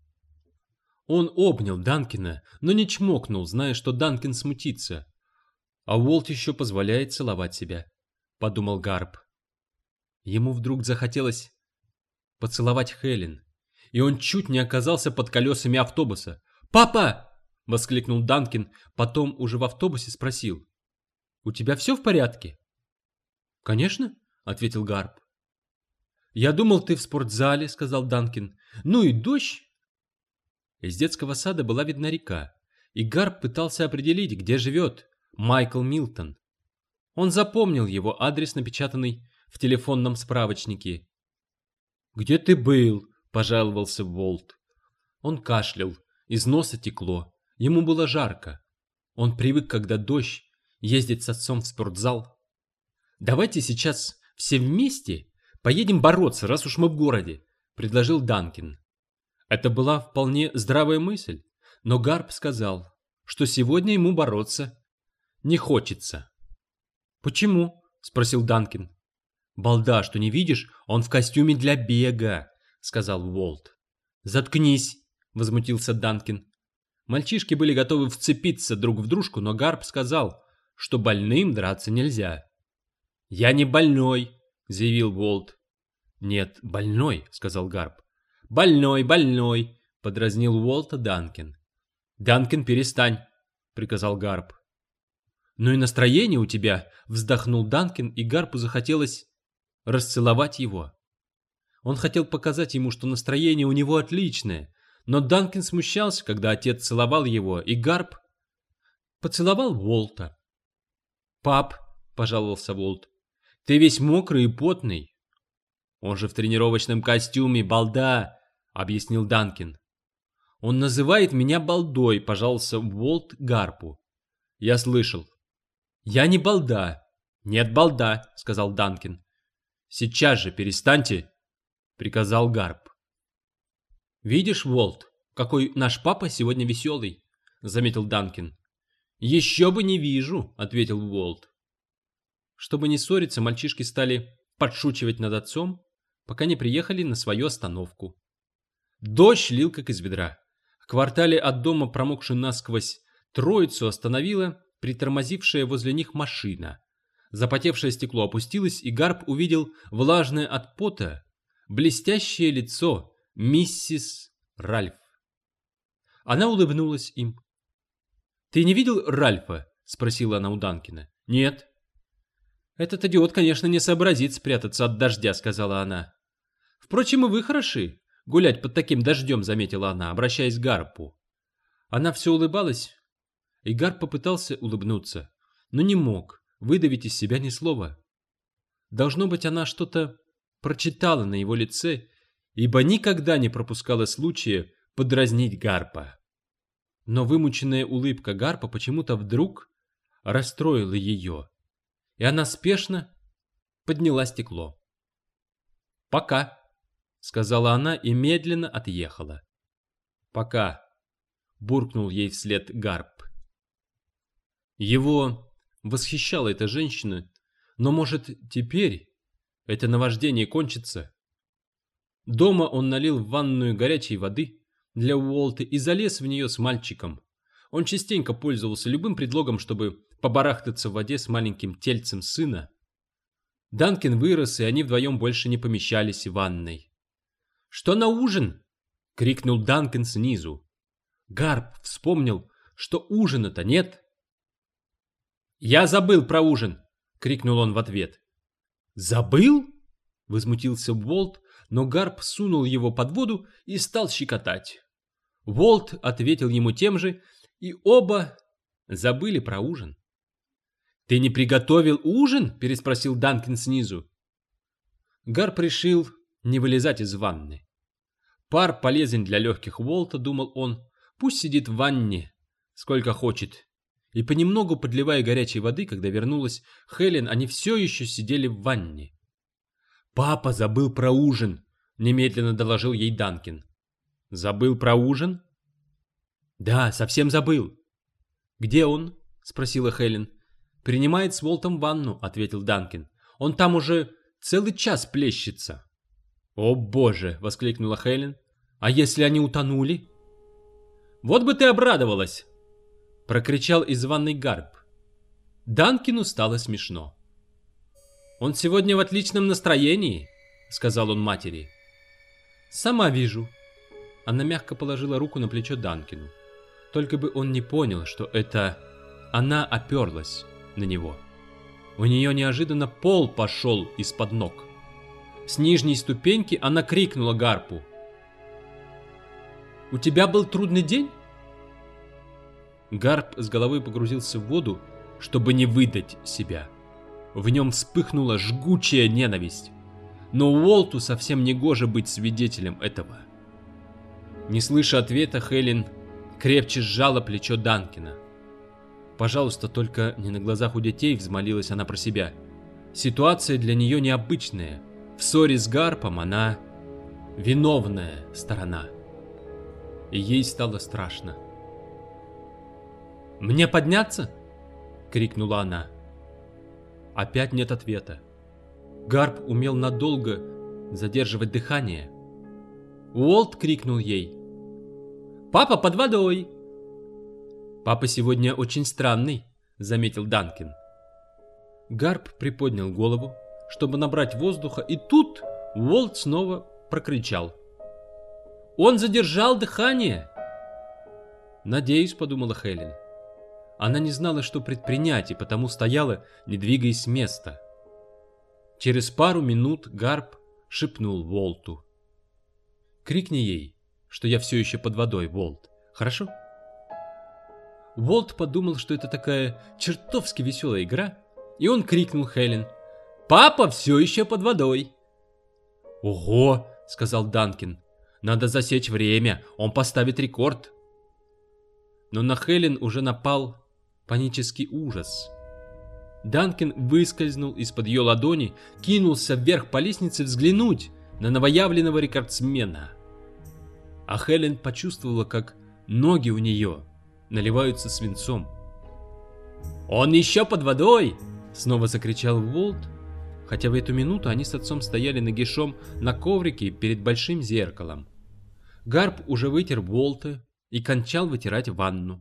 Он обнял Данкина, но не чмокнул, зная, что Данкин смутится. А Уолт еще позволяет целовать себя, подумал Гарп. Ему вдруг захотелось поцеловать Хелен, и он чуть не оказался под колесами автобуса. «Папа!» — воскликнул Данкин, потом уже в автобусе спросил. «У тебя все в порядке?» «Конечно», — ответил Гарп. «Я думал, ты в спортзале», — сказал Данкин. «Ну и дождь». Из детского сада была видна река, и Гарп пытался определить, где живет Майкл Милтон. Он запомнил его адрес, напечатанный в телефонном справочнике. «Где ты был?» — пожаловался Уолт. Он кашлял, из носа текло, ему было жарко. Он привык, когда дождь, ездить с отцом в спортзал. «Давайте сейчас все вместе поедем бороться, раз уж мы в городе», — предложил Данкин. Это была вполне здравая мысль, но Гарп сказал, что сегодня ему бороться не хочется. «Почему?» — спросил Данкин. «Балда, что не видишь, он в костюме для бега», — сказал Уолт. «Заткнись», — возмутился Данкин. Мальчишки были готовы вцепиться друг в дружку, но Гарп сказал, что больным драться нельзя. «Я не больной», — заявил Уолт. «Нет, больной», — сказал Гарп. «Больной, больной», — подразнил Уолта Данкин. «Данкин, перестань», — приказал Гарп. «Ну и настроение у тебя», — вздохнул Данкин, и Гарпу захотелось расцеловать его. Он хотел показать ему, что настроение у него отличное, но Данкин смущался, когда отец целовал его, и Гарп поцеловал Уолта. «Пап», — пожаловался Уолт, — «ты весь мокрый и потный». «Он же в тренировочном костюме, балда», — объяснил Данкин. «Он называет меня балдой», — пожаловался Уолт Гарпу. «Я слышал». «Я не балда». «Нет, балда», — сказал Данкин. «Сейчас же перестаньте», — приказал Гарп. «Видишь, Уолт, какой наш папа сегодня веселый», — заметил Данкин. «Еще бы не вижу», — ответил Уолт. Чтобы не ссориться, мальчишки стали подшучивать над отцом, пока не приехали на свою остановку. Дождь лил как из ведра. В квартале от дома, промокшую насквозь, троицу остановила притормозившая возле них машина. Запотевшее стекло опустилось, и Гарп увидел влажное от пота, блестящее лицо миссис Ральф. Она улыбнулась им. «Ты не видел Ральфа?» — спросила она у Данкина. «Нет». «Этот идиот, конечно, не сообразит спрятаться от дождя», — сказала она. «Впрочем, и вы хороши гулять под таким дождем», — заметила она, обращаясь к Гарпу. Она все улыбалась, и Гарп попытался улыбнуться, но не мог выдавить из себя ни слова. Должно быть, она что-то прочитала на его лице, ибо никогда не пропускала случая подразнить Гарпа. Но вымученная улыбка Гарпа почему-то вдруг расстроила ее, и она спешно подняла стекло. «Пока», — сказала она и медленно отъехала. «Пока», — буркнул ей вслед Гарп. Его восхищала эта женщина, но, может, теперь это наваждение кончится? Дома он налил в ванную горячей воды для Уолта и залез в нее с мальчиком. Он частенько пользовался любым предлогом, чтобы побарахтаться в воде с маленьким тельцем сына. Данкин вырос, и они вдвоем больше не помещались в ванной. «Что на ужин?» — крикнул Данкин снизу. Гарп вспомнил, что ужина-то нет. «Я забыл про ужин!» — крикнул он в ответ. «Забыл?» — возмутился Уолт, но Гарп сунул его под воду и стал щекотать. Уолт ответил ему тем же, и оба забыли про ужин. «Ты не приготовил ужин?» — переспросил Данкин снизу. Гарп решил не вылезать из ванны. Пар полезен для легких Уолта, думал он, пусть сидит в ванне сколько хочет. И понемногу подливая горячей воды, когда вернулась Хелен, они все еще сидели в ванне. «Папа забыл про ужин», — немедленно доложил ей Данкин. «Забыл про ужин?» «Да, совсем забыл». «Где он?» — спросила Хелен. «Принимает с Уолтом ванну», — ответил Данкин. «Он там уже целый час плещется». «О боже!» — воскликнула Хелен. «А если они утонули?» «Вот бы ты обрадовалась!» — прокричал из ванной Гарп. Данкину стало смешно. «Он сегодня в отличном настроении», — сказал он матери. «Сама вижу». Она мягко положила руку на плечо Данкину. Только бы он не понял, что это она оперлась на него. У нее неожиданно пол пошел из-под ног. С нижней ступеньки она крикнула Гарпу: «У тебя был трудный день?» Гарп с головой погрузился в воду, чтобы не выдать себя. В нем вспыхнула жгучая ненависть. Но Уолту совсем не гоже быть свидетелем этого. Не слыша ответа, Хелен крепче сжала плечо Данкина. «Пожалуйста, только не на глазах у детей», — взмолилась она про себя. Ситуация для нее необычная. В ссоре с Гарпом она виновная сторона. И ей стало страшно. «Мне подняться?» — крикнула она. Опять нет ответа. Гарп умел надолго задерживать дыхание. Уолт крикнул ей: «Папа под водой!» «Папа сегодня очень странный», — заметил Данкин. Гарп приподнял голову, чтобы набрать воздуха, и тут Уолт снова прокричал: «Он задержал дыхание!» «Надеюсь», — подумала Хелен. Она не знала, что предпринять, и потому стояла, не двигаясь с места. Через пару минут Гарп шепнул Волту. «Крикни ей, что я все еще под водой, Волт, хорошо?» Волт подумал, что это такая чертовски веселая игра, и он крикнул Хелен: «Папа все еще под водой!» «Ого!» — сказал Данкин. «Надо засечь время, он поставит рекорд!» Но на Хелен уже напал панический ужас. Данкин выскользнул из-под ее ладони, кинулся вверх по лестнице взглянуть на новоявленного рекордсмена. А Хелен почувствовала, как ноги у нее наливаются свинцом. «Он еще под водой!» — снова закричал Волт, хотя в эту минуту они с отцом стояли нагишом на коврике перед большим зеркалом. Гарп уже вытер Волта и кончал вытирать ванну.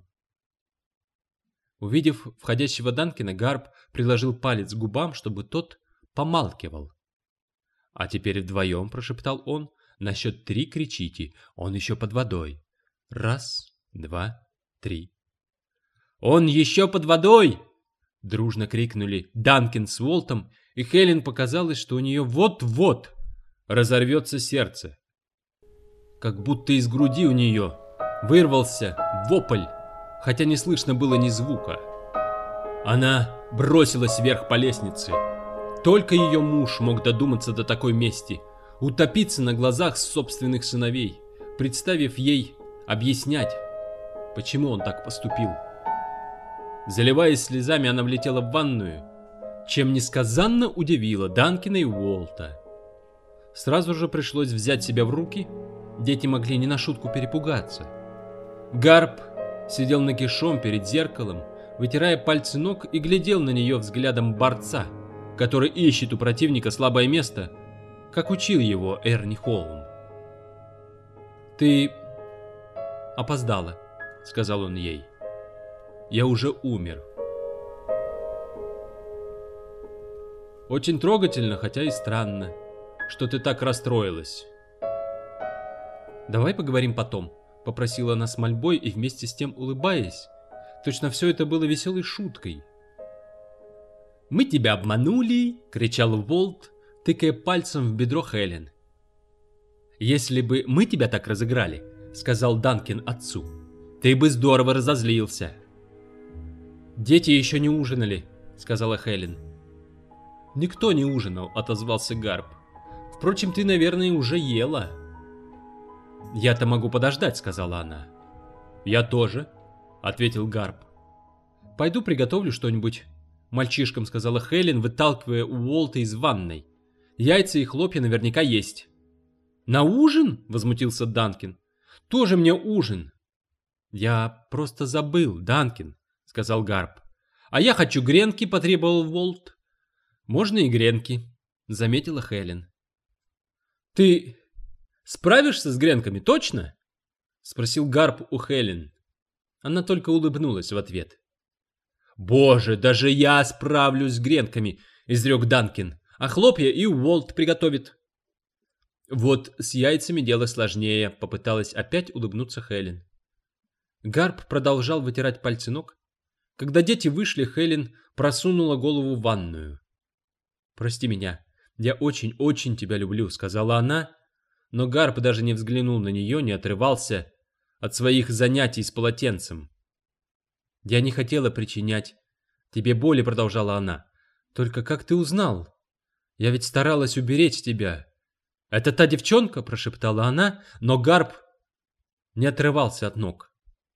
Увидев входящего Данкина, Гарп приложил палец к губам, чтобы тот помалкивал. «А теперь вдвоем», — прошептал он, — «на счет 3 кричите, он еще под водой. 1, 2, 3». «Он еще под водой!» — дружно крикнули Данкин с Волтом, и Хелен показалось, что у нее вот-вот разорвется сердце. Как будто из груди у нее вырвался вопль, хотя не слышно было ни звука. Она бросилась вверх по лестнице. Только ее муж мог додуматься до такой мести, утопиться на глазах собственных сыновей, представив ей объяснять, почему он так поступил. Заливаясь слезами, она влетела в ванную, чем несказанно удивила Данкина и Волта. Сразу же пришлось взять себя в руки, дети могли не на шутку перепугаться. Гарп сидел нагишом перед зеркалом, вытирая пальцы ног, и глядел на нее взглядом борца, который ищет у противника слабое место, как учил его Эрни Холм. «Ты опоздала», — сказал он ей. «Я уже умер». «Очень трогательно, хотя и странно, что ты так расстроилась». «Давай поговорим потом», — попросила она с мольбой и вместе с тем улыбаясь. Точно все это было веселой шуткой. «Мы тебя обманули!» — кричал Волт, тыкая пальцем в бедро Хелен. «Если бы мы тебя так разыграли, — сказал Данкин отцу, — ты бы здорово разозлился». «Дети еще не ужинали», — сказала Хелен. «Никто не ужинал», — отозвался Гарп. «Впрочем, ты, наверное, уже ела». «Я-то могу подождать», — сказала она. «Я тоже», — ответил Гарп. «Пойду приготовлю что-нибудь мальчишкам», — сказала Хелен, выталкивая Уолта из ванной. «Яйца и хлопья наверняка есть». «На ужин?» — возмутился Данкин. «Тоже мне ужин». «Я просто забыл, Данкин», — сказал Гарп. «А я хочу гренки», — потребовал Волт. «Можно и гренки», — заметила Хелен. «Ты справишься с гренками, точно?» — спросил Гарп у Хелен. Она только улыбнулась в ответ. «Боже, даже я справлюсь с гренками», — изрек Данкин. «А хлопья и Уолт приготовит». «Вот с яйцами дело сложнее», — попыталась опять улыбнуться Хелен. Гарп продолжал вытирать пальцы ног. Когда дети вышли, Хелен просунула голову в ванную. «Прости меня, я очень-очень тебя люблю», — сказала она, но Гарп даже не взглянул на нее, не отрывался от своих занятий с полотенцем. «Я не хотела причинять тебе боли», — продолжала она. «Только как ты узнал? Я ведь старалась уберечь тебя». «Это та девчонка?» — прошептала она, но Гарп не отрывался от ног.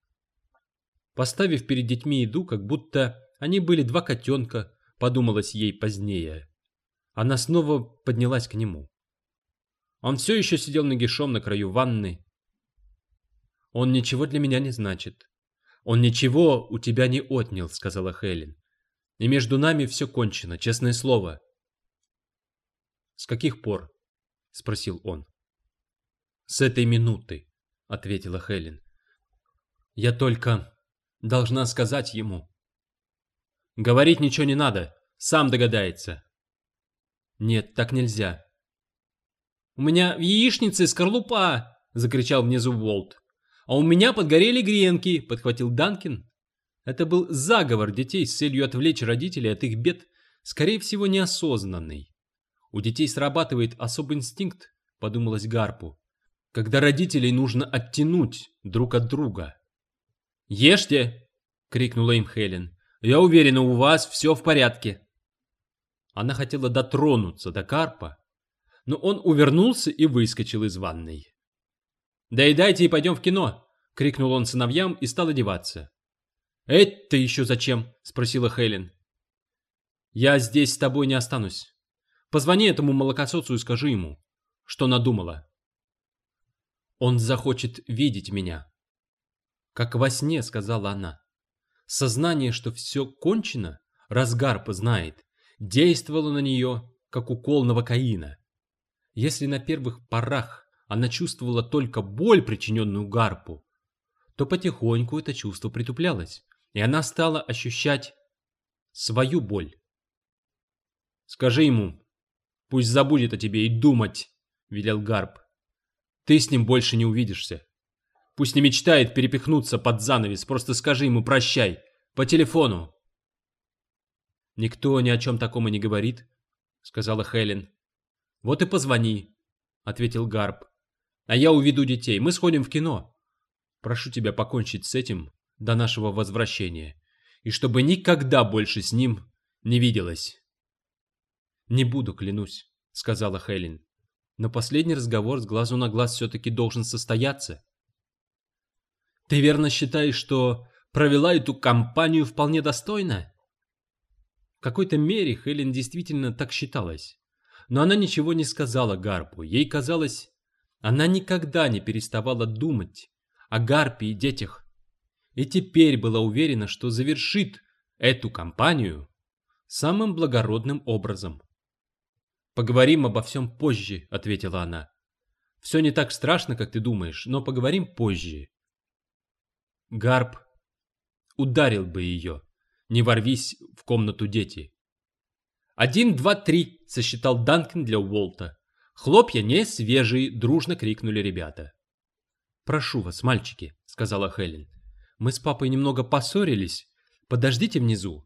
Поставив перед детьми еду, как будто они были два котенка, подумалось ей позднее. Она снова поднялась к нему. Он все еще сидел нагишом на краю ванны. «Он ничего для меня не значит. Он ничего у тебя не отнял», — сказала Хелен. «И между нами все кончено, честное слово». «С каких пор?» — спросил он. «С этой минуты», — ответила Хелен. «Я только должна сказать ему». «Говорить ничего не надо, сам догадается». «Нет, так нельзя». «У меня в яичнице скорлупа!» — закричал внизу Волт. «А у меня подгорели гренки!» — подхватил Данкин. Это был заговор детей с целью отвлечь родителей от их бед, скорее всего, неосознанный. У детей срабатывает особый инстинкт, подумалось Гарпу, когда родителей нужно оттянуть друг от друга. «Ешьте!» — крикнула им Хелен. «Я уверена, у вас все в порядке». Она хотела дотронуться до Гарпа, но он увернулся и выскочил из ванной. «Доедайте и пойдем в кино!» — крикнул он сыновьям и стал одеваться. «Это еще зачем?» — спросила Хелен. «Я здесь с тобой не останусь. Позвони этому молокососу и скажи ему, что надумала. Он захочет видеть меня». «Как во сне», — сказала она. Сознание, что все кончено, раз Гарп знает, действовало на нее, как укол новокаина. Если на первых порах она чувствовала только боль, причиненную Гарпу, то потихоньку это чувство притуплялось, и она стала ощущать свою боль. «Скажи ему, пусть забудет о тебе и думать», — велел Гарп. «Ты с ним больше не увидишься. Пусть не мечтает перепихнуться под занавес, просто скажи ему прощай, по телефону». «Никто ни о чем таком и не говорит», — сказала Хелен. «Вот и позвони», — ответил Гарп. «А я уведу детей, мы сходим в кино. Прошу тебя покончить с этим до нашего возвращения, и чтобы никогда больше с ним не виделась». «Не буду, клянусь», — сказала Хелен. «Но последний разговор с глазу на глаз все-таки должен состояться». «Ты верно считаешь, что провела эту кампанию вполне достойно?» В какой-то мере Хелен действительно так считалась. Но она ничего не сказала Гарпу. Ей казалось, она никогда не переставала думать о Гарпе и детях. И теперь была уверена, что завершит эту кампанию самым благородным образом. «Поговорим обо всем позже», — ответила она. «Все не так страшно, как ты думаешь, но поговорим позже». Гарп ударил бы ее, не ворвись в комнату дети. 1, 2, 3, сосчитал Данкин для Уолта. «Хлопья не свежие», — дружно крикнули ребята. «Прошу вас, мальчики», — сказала Хелен. «Мы с папой немного поссорились. Подождите внизу».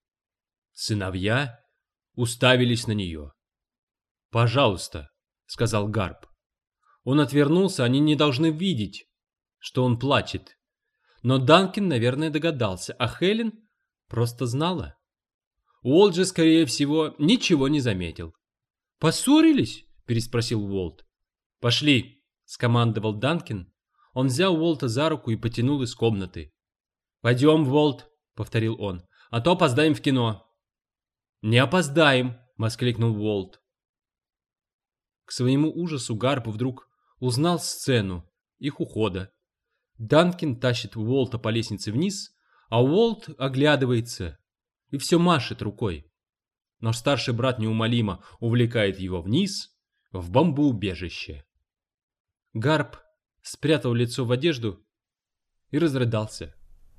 Сыновья уставились на нее. «Пожалуйста», — сказал Гарп. Он отвернулся, они не должны видеть, что он плачет. Но Данкин, наверное, догадался, а Хелен просто знала. Уолт же, скорее всего, ничего не заметил. «Поссорились?» — переспросил Уолт. «Пошли», — скомандовал Данкин. Он взял Уолта за руку и потянул из комнаты. «Пойдем, Уолт», — повторил он, — «а то опоздаем в кино». «Не опоздаем», — воскликнул Уолт. К своему ужасу Гарп вдруг узнал сцену их ухода. Данкин тащит Уолта по лестнице вниз, а Уолт оглядывается и все машет рукой. Но старший брат неумолимо увлекает его вниз, в бомбоубежище. Гарп спрятал лицо в одежду и разрыдался.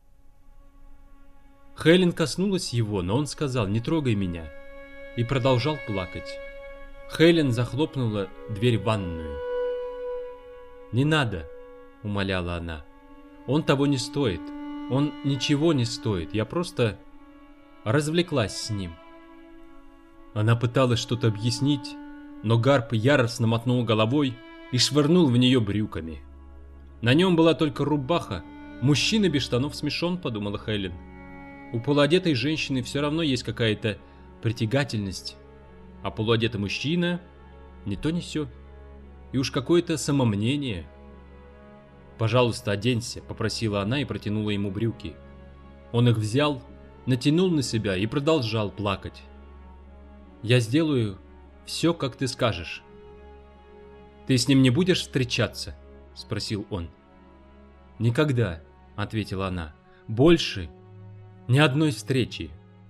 Хелен коснулась его, но он сказал: «Не трогай меня», и продолжал плакать. Хелен захлопнула дверь в ванную. «Не надо», — умоляла она. «Он того не стоит. Он ничего не стоит. Я просто развлеклась с ним». Она пыталась что-то объяснить, но Гарп яростно мотнул головой и швырнул в нее брюками. На нем была только рубаха. «Мужчина без штанов смешон», — подумала Хелен. У полуодетой женщины все равно есть какая-то притягательность, а полуодетый мужчина не то не сё. И уж какое-то самомнение. «Пожалуйста, оденься», — попросила она и протянула ему брюки. Он их взял, натянул на себя и продолжал плакать. «Я сделаю все, как ты скажешь». «Ты с ним не будешь встречаться?» — спросил он. «Никогда», — ответила она. «Больше ни одной встречи».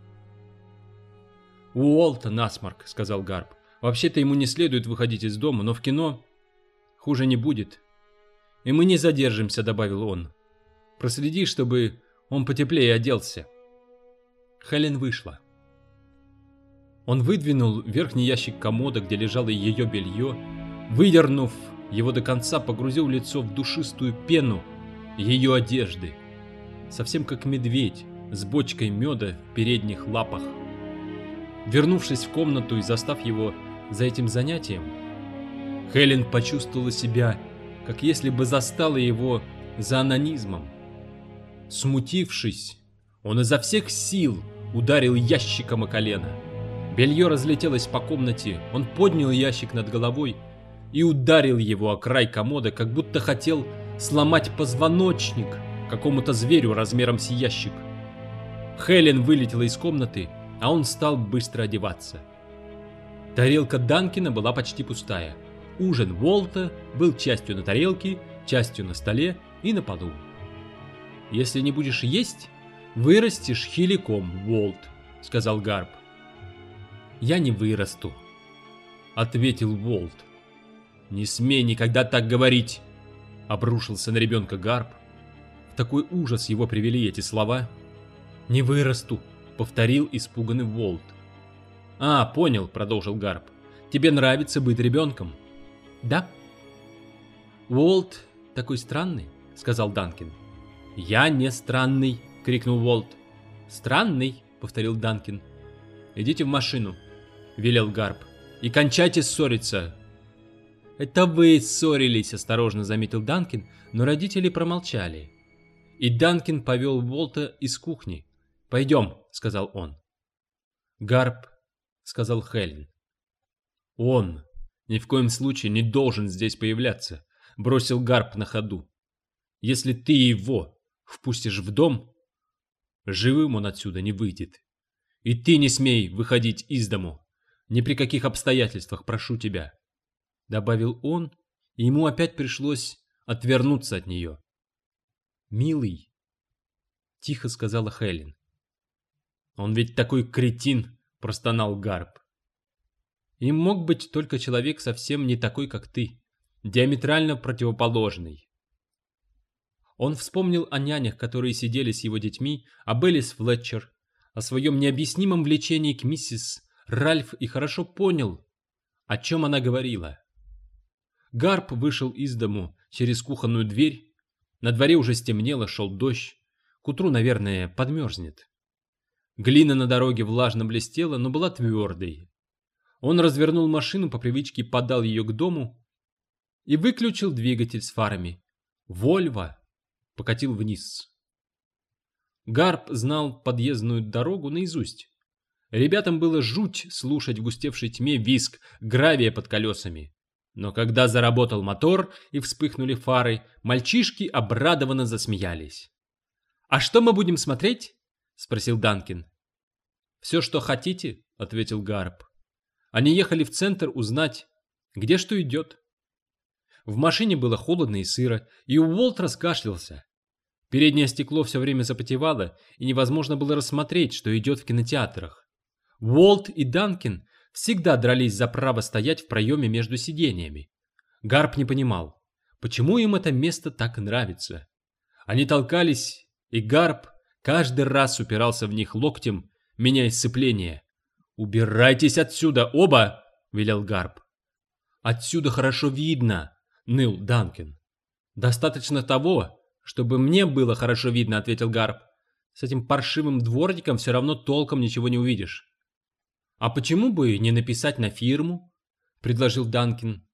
«У Уолта насморк», — сказал Гарп. «Вообще-то ему не следует выходить из дома, но в кино хуже не будет. И мы не задержимся», — добавил он. «Проследи, чтобы он потеплее оделся». Хелен вышла. Он выдвинул верхний ящик комода, где лежало ее белье, выдернув его до конца, погрузил лицо в душистую пену ее одежды, совсем как медведь с бочкой меда в передних лапах. Вернувшись в комнату и застав его за этим занятием, Хелен почувствовала себя, как если бы застала его за онанизмом. Смутившись, он изо всех сил ударил ящиком о колено. Белье разлетелось по комнате, он поднял ящик над головой и ударил его о край комода, как будто хотел сломать позвоночник какому-то зверю размером с ящик. Хелен вылетела из комнаты, а он стал быстро одеваться. Тарелка Данкина была почти пустая. Ужин Уолта был частью на тарелке, частью на столе и на полу. «Если не будешь есть, вырастешь хиликом, Уолт», — сказал Гарп. «Я не вырасту», — ответил Уолт. «Не смей никогда так говорить», — обрушился на ребенка Гарп. В такой ужас его привели эти слова. «Не вырасту», — повторил испуганный Уолт. «А, понял», — продолжил Гарп. «Тебе нравится быть ребенком?» «Да». «Уолт такой странный», — сказал Данкин. «Я не странный», — крикнул Уолт. «Странный», — повторил Данкин. «Идите в машину», — велел Гарп, — «и кончайте ссориться». «Это вы ссорились», — осторожно заметил Данкин, но родители промолчали. И Данкин повел Уолта из кухни. «Пойдем», — сказал он. «Гарп», — сказал Хелен. «Он ни в коем случае не должен здесь появляться», — бросил Гарп на ходу. «Если ты его впустишь в дом, живым он отсюда не выйдет. И ты не смей выходить из дому. Ни при каких обстоятельствах, прошу тебя», — добавил он, и ему опять пришлось отвернуться от нее. «Милый», — тихо сказала Хелен. «Он ведь такой кретин», — простонал Гарп. «Им мог быть только человек совсем не такой, как ты, диаметрально противоположный». Он вспомнил о нянях, которые сидели с его детьми, об Элис Флетчер, о своем необъяснимом влечении к миссис Ральф и хорошо понял, о чем она говорила. Гарп вышел из дому через кухонную дверь. На дворе уже стемнело, шел дождь. К утру, наверное, подмерзнет. Глина на дороге влажно блестела, но была твердой. Он развернул машину, по привычке подал ее к дому и выключил двигатель с фарами. «Вольво» покатил вниз. Гарп знал подъездную дорогу наизусть. Ребятам было жуть слушать в густевшей тьме визг гравия под колесами. Но когда заработал мотор и вспыхнули фары, мальчишки обрадованно засмеялись. «А что мы будем смотреть?» — спросил Данкин. «Все, что хотите», — ответил Гарп. Они ехали в центр узнать, где что идет. В машине было холодно и сыро, и Уолт раскашлялся. Переднее стекло все время запотевало, и невозможно было рассмотреть, что идет в кинотеатрах. Уолт и Данкин всегда дрались за право стоять в проеме между сидениями. Гарп не понимал, почему им это место так нравится. Они толкались, и Гарп каждый раз упирался в них локтем, меняя сцепление. «Убирайтесь отсюда, оба!» — велел Гарп. «Отсюда хорошо видно», — ныл Данкин. «Достаточно того, чтобы мне было хорошо видно», — ответил Гарп. «С этим паршивым дворником все равно толком ничего не увидишь». «А почему бы не написать на фирму?» — предложил Данкин.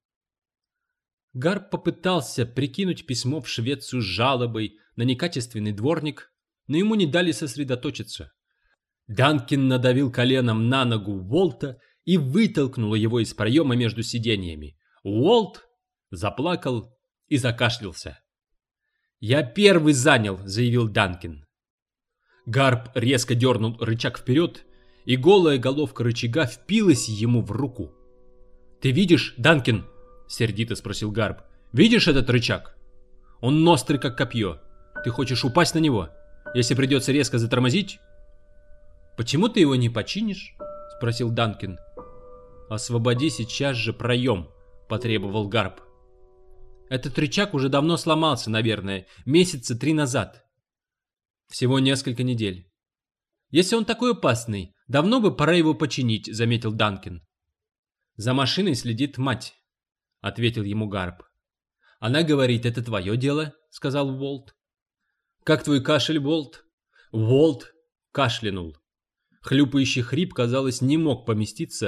Гарп попытался прикинуть письмо в Швецию с жалобой на некачественный дворник, но ему не дали сосредоточиться. Данкин надавил коленом на ногу Уолта и вытолкнул его из проема между сиденьями. Уолт заплакал и закашлялся. «Я первый занял», — заявил Данкин. Гарп резко дернул рычаг вперед, и голая головка рычага впилась ему в руку. «Ты видишь, Данкин?» — сердито спросил Гарп. «Видишь этот рычаг? Он острый, как копье. Ты хочешь упасть на него, если придется резко затормозить?» «Почему ты его не починишь?» — спросил Данкин. «Освободи сейчас же проем», — потребовал Гарп. «Этот рычаг уже давно сломался, наверное, месяца 3 назад. Всего несколько недель. Если он такой опасный, давно бы пора его починить», — заметил Данкин. «За машиной следит мать», — ответил ему Гарп. «Она говорит, это твое дело», — сказал Уолт. «Как твой кашель, Уолт?» Уолт кашлянул. Хлюпающий хрип, казалось, не мог поместиться в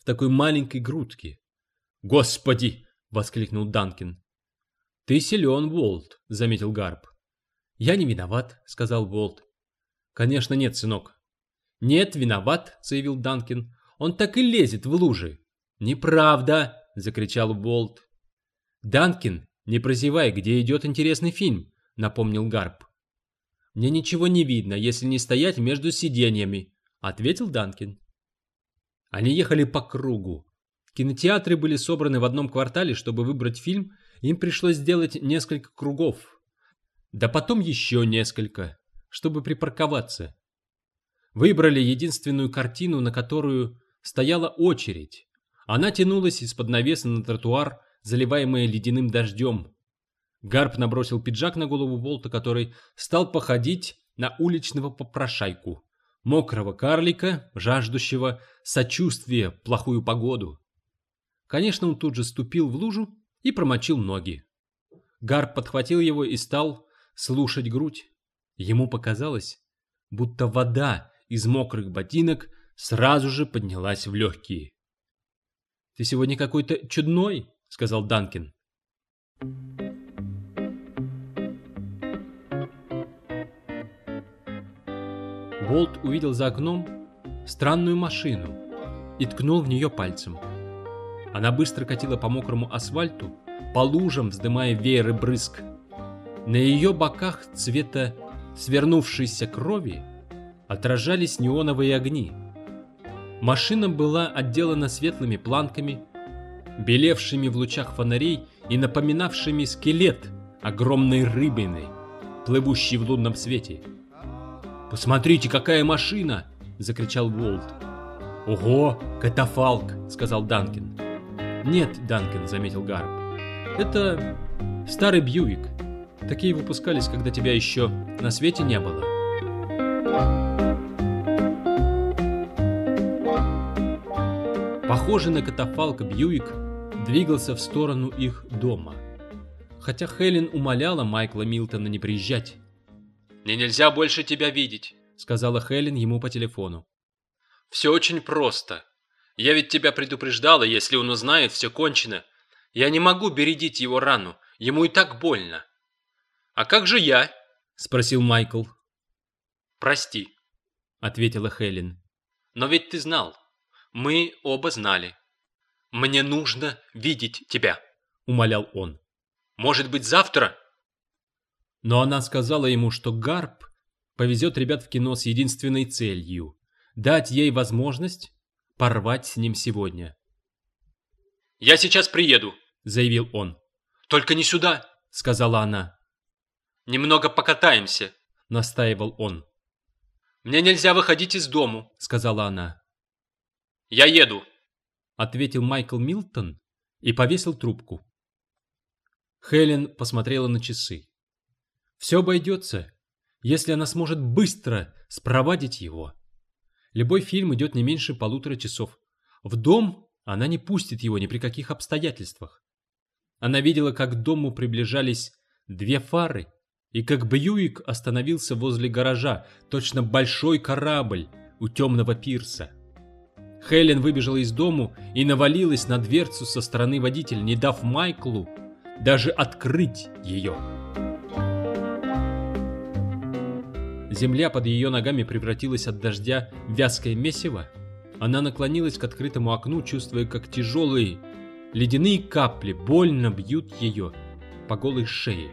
такой маленькой грудке. «Господи!» — воскликнул Данкин. «Ты силен, Уолт», — заметил Гарп. «Я не виноват», — сказал Уолт. «Конечно нет, сынок». «Нет, виноват», — заявил Данкин. «Он так и лезет в лужи». «Неправда», — закричал Уолт. «Данкин, не прозевай, где идет интересный фильм», — напомнил Гарп. «Мне ничего не видно, если не стоять между сиденьями», — ответил Данкин. Они ехали по кругу. Кинотеатры были собраны в одном квартале, чтобы выбрать фильм, им пришлось сделать несколько кругов. Да потом еще несколько, чтобы припарковаться. Выбрали единственную картину, на которую стояла очередь. Она тянулась из-под навеса на тротуар, заливаемая ледяным дождем. Гарп набросил пиджак на голову Волта, который стал походить на уличного попрошайку, мокрого карлика, жаждущего сочувствия в плохую погоду. Конечно, он тут же ступил в лужу и промочил ноги. Гарп подхватил его и стал слушать грудь. Ему показалось, будто вода из мокрых ботинок сразу же поднялась в легкие. «Ты сегодня какой-то чудной», — сказал Данкин. Волт увидел за окном странную машину и ткнул в нее пальцем. Она быстро катила по мокрому асфальту, по лужам вздымая вееры брызг. На ее боках цвета свернувшейся крови отражались неоновые огни. Машина была отделана светлыми планками, белевшими в лучах фонарей и напоминавшими скелет огромной рыбины, плывущей в лунном свете. «Посмотрите, какая машина!» — закричал Уолт. «Ого, катафалк!» — сказал Данкин. «Нет, Данкин», — заметил Гарп. «Это старый Бьюик. Такие выпускались, когда тебя еще на свете не было». Похожий на катафалк Бьюик двигался в сторону их дома. Хотя Хелен умоляла Майкла Милтона не приезжать. «Мне нельзя больше тебя видеть», — сказала Хелен ему по телефону. «Все очень просто. Я ведь тебя предупреждала, если он узнает, все кончено. Я не могу бередить его рану, ему и так больно». «А как же я?» — спросил Майкл. «Прости», — ответила Хелен. «Но ведь ты знал. Мы оба знали». «Мне нужно видеть тебя», — умолял он. «Может быть, завтра?» Но она сказала ему, что Гарп повезет ребят в кино с единственной целью — дать ей возможность порвать с ним сегодня. «Я сейчас приеду», — заявил он. «Только не сюда», — сказала она. «Немного покатаемся», — настаивал он. «Мне нельзя выходить из дому», — сказала она. «Я еду», — ответил Майкл Милтон и повесил трубку. Хелен посмотрела на часы. Все обойдется, если она сможет быстро спровадить его. Любой фильм идет не меньше 1,5 часов. В дом она не пустит его ни при каких обстоятельствах. Она видела, как к дому приближались 2 фары, и как Бьюик остановился возле гаража, точно большой корабль у темного пирса. Хелен выбежала из дому и навалилась на дверцу со стороны водителя, не дав Майклу даже открыть ее. Земля под ее ногами превратилась от дождя в вязкое месиво. Она наклонилась к открытому окну, чувствуя, как тяжелые ледяные капли больно бьют ее по голой шее.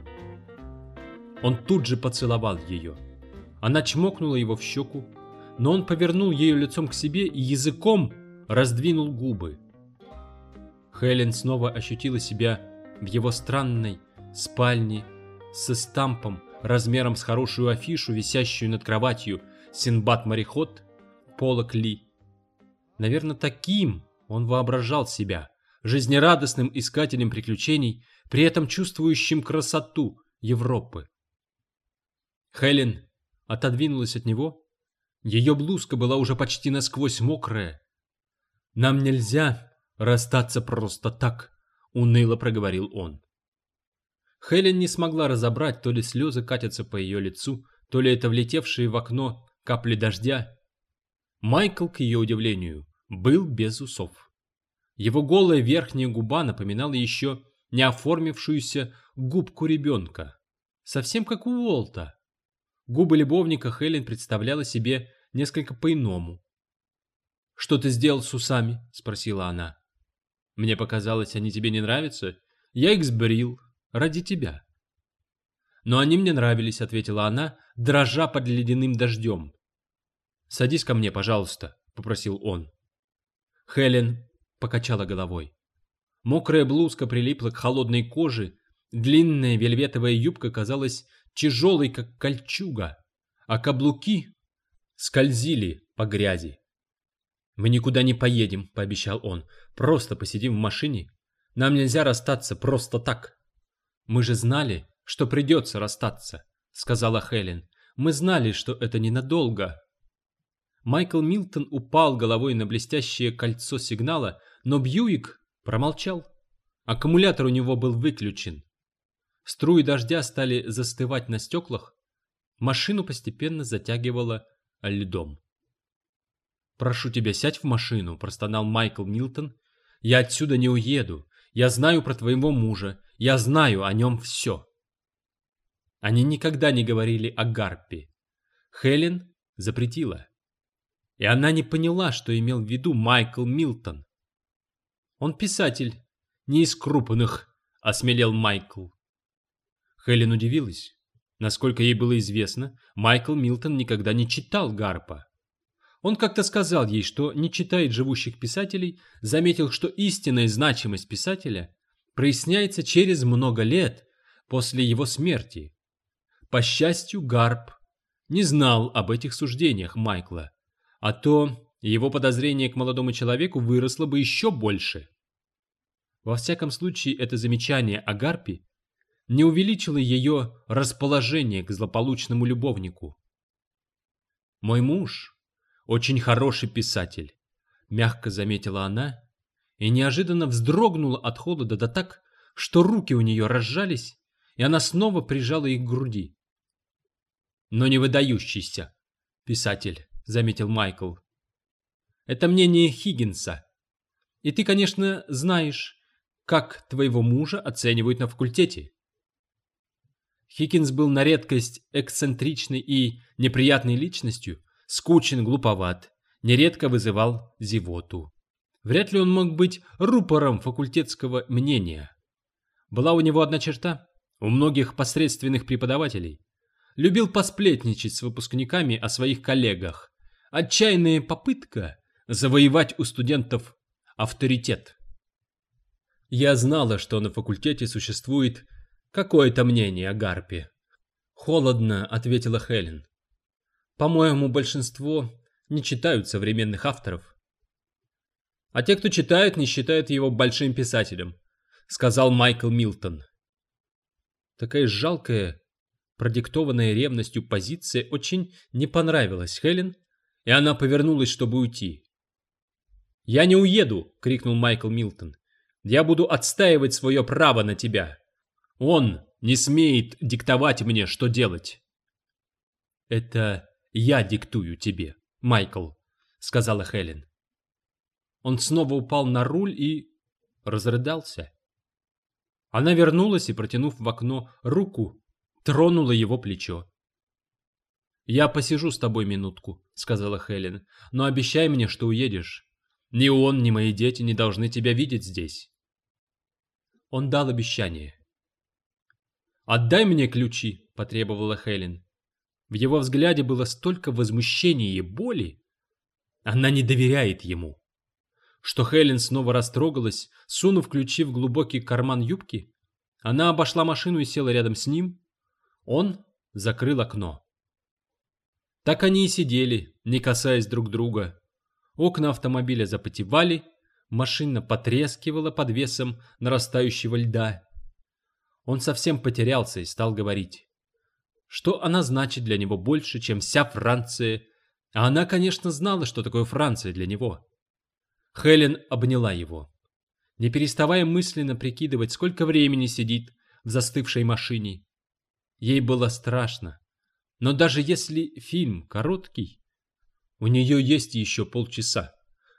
Он тут же поцеловал ее. Она чмокнула его в щеку, но он повернул ее лицом к себе и языком раздвинул губы. Хелен снова ощутила себя в его странной спальне с эстампом размером с хорошую афишу, висящую над кроватью, «Синдбад-мореход» Поллок Ли. Наверное, таким он воображал себя, жизнерадостным искателем приключений, при этом чувствующим красоту Европы. Хелен отодвинулась от него. Ее блузка была уже почти насквозь мокрая. «Нам нельзя расстаться просто так», — уныло проговорил он. Хелен не смогла разобрать, то ли слезы катятся по ее лицу, то ли это влетевшие в окно капли дождя. Майкл, к ее удивлению, был без усов. Его голая верхняя губа напоминала еще не оформившуюся губку ребенка. Совсем как у Уолта. Губы любовника Хелен представляла себе несколько по-иному. «Что ты сделал с усами?» — спросила она. «Мне показалось, они тебе не нравятся. Я их сбрил. Ради тебя». «Но они мне нравились», — ответила она, дрожа под ледяным дождем. «Садись ко мне, пожалуйста», — попросил он. Хелен покачала головой. Мокрая блузка прилипла к холодной коже, длинная вельветовая юбка казалась тяжелой, как кольчуга, а каблуки скользили по грязи. «Мы никуда не поедем», — пообещал он. «Просто посидим в машине. Нам нельзя расстаться просто так». «Мы же знали, что придется расстаться», — сказала Хелен. «Мы знали, что это ненадолго». Майкл Милтон упал головой на блестящее кольцо сигнала, но Бьюик промолчал. Аккумулятор у него был выключен. Струи дождя стали застывать на стеклах. Машину постепенно затягивало льдом. «Прошу тебя, сядь в машину», — простонал Майкл Милтон. «Я отсюда не уеду. Я знаю про твоего мужа. Я знаю о нем все». Они никогда не говорили о Гарпе. Хелен запретила. И она не поняла, что имел в виду Майкл Милтон. «Он писатель, не из крупных», — осмелел Майкл. Хелен удивилась. Насколько ей было известно, Майкл Милтон никогда не читал Гарпа. Он как-то сказал ей, что не читает живущих писателей, заметил, что истинная значимость писателя проясняется через много лет после его смерти. По счастью, Гарп не знал об этих суждениях Майкла, а то его подозрение к молодому человеку выросло бы еще больше. Во всяком случае, это замечание о Гарпе не увеличило ее расположение к злополучному любовнику. «Мой муж очень хороший писатель», — мягко заметила она, и неожиданно вздрогнула от холода, да так, что руки у нее разжались, и она снова прижала их к груди. «Но не выдающийся писатель», — заметил Майкл. «Это мнение Хиггинса. И ты, конечно, знаешь, как твоего мужа оценивают на факультете». Хиггинс был на редкость эксцентричной и неприятной личностью, скучен, глуповат, нередко вызывал зевоту. Вряд ли он мог быть рупором факультетского мнения. Была у него одна черта, у многих посредственных преподавателей. Любил посплетничать с выпускниками о своих коллегах. Отчаянная попытка завоевать у студентов авторитет. «Я знала, что на факультете существует какое-то мнение о Гарпе», — холодно ответила Хелен. «По-моему, большинство не читают современных авторов». «А те, кто читает, не считают его большим писателем», — сказал Майкл Милтон. Такая жалкая, продиктованная ревностью позиция очень не понравилась Хелен, и она повернулась, чтобы уйти. «Я не уеду!» — крикнул Майкл Милтон. «Я буду отстаивать свое право на тебя. Он не смеет диктовать мне, что делать». «Это я диктую тебе, Майкл», — сказала Хелен. Он снова упал на руль и разрыдался. Она вернулась и, протянув в окно руку, тронула его плечо. «Я посижу с тобой минутку», — сказала Хелен, — «но обещай мне, что уедешь. Ни он, ни мои дети не должны тебя видеть здесь». Он дал обещание. «Отдай мне ключи», — потребовала Хелен. В его взгляде было столько возмущения и боли. Она не доверяет ему. Что Хелен снова растрогалась, сунув ключи в глубокий карман юбки. Она обошла машину и села рядом с ним. Он закрыл окно. Так они и сидели, не касаясь друг друга. Окна автомобиля запотевали, машина потрескивала под весом нарастающего льда. Он совсем потерялся и стал говорить, что она значит для него больше, чем вся Франция, а она, конечно, знала, что такое Франция для него. Хелен обняла его, не переставая мысленно прикидывать, сколько времени сидит в застывшей машине. Ей было страшно, но даже если фильм короткий, у нее есть еще полчаса.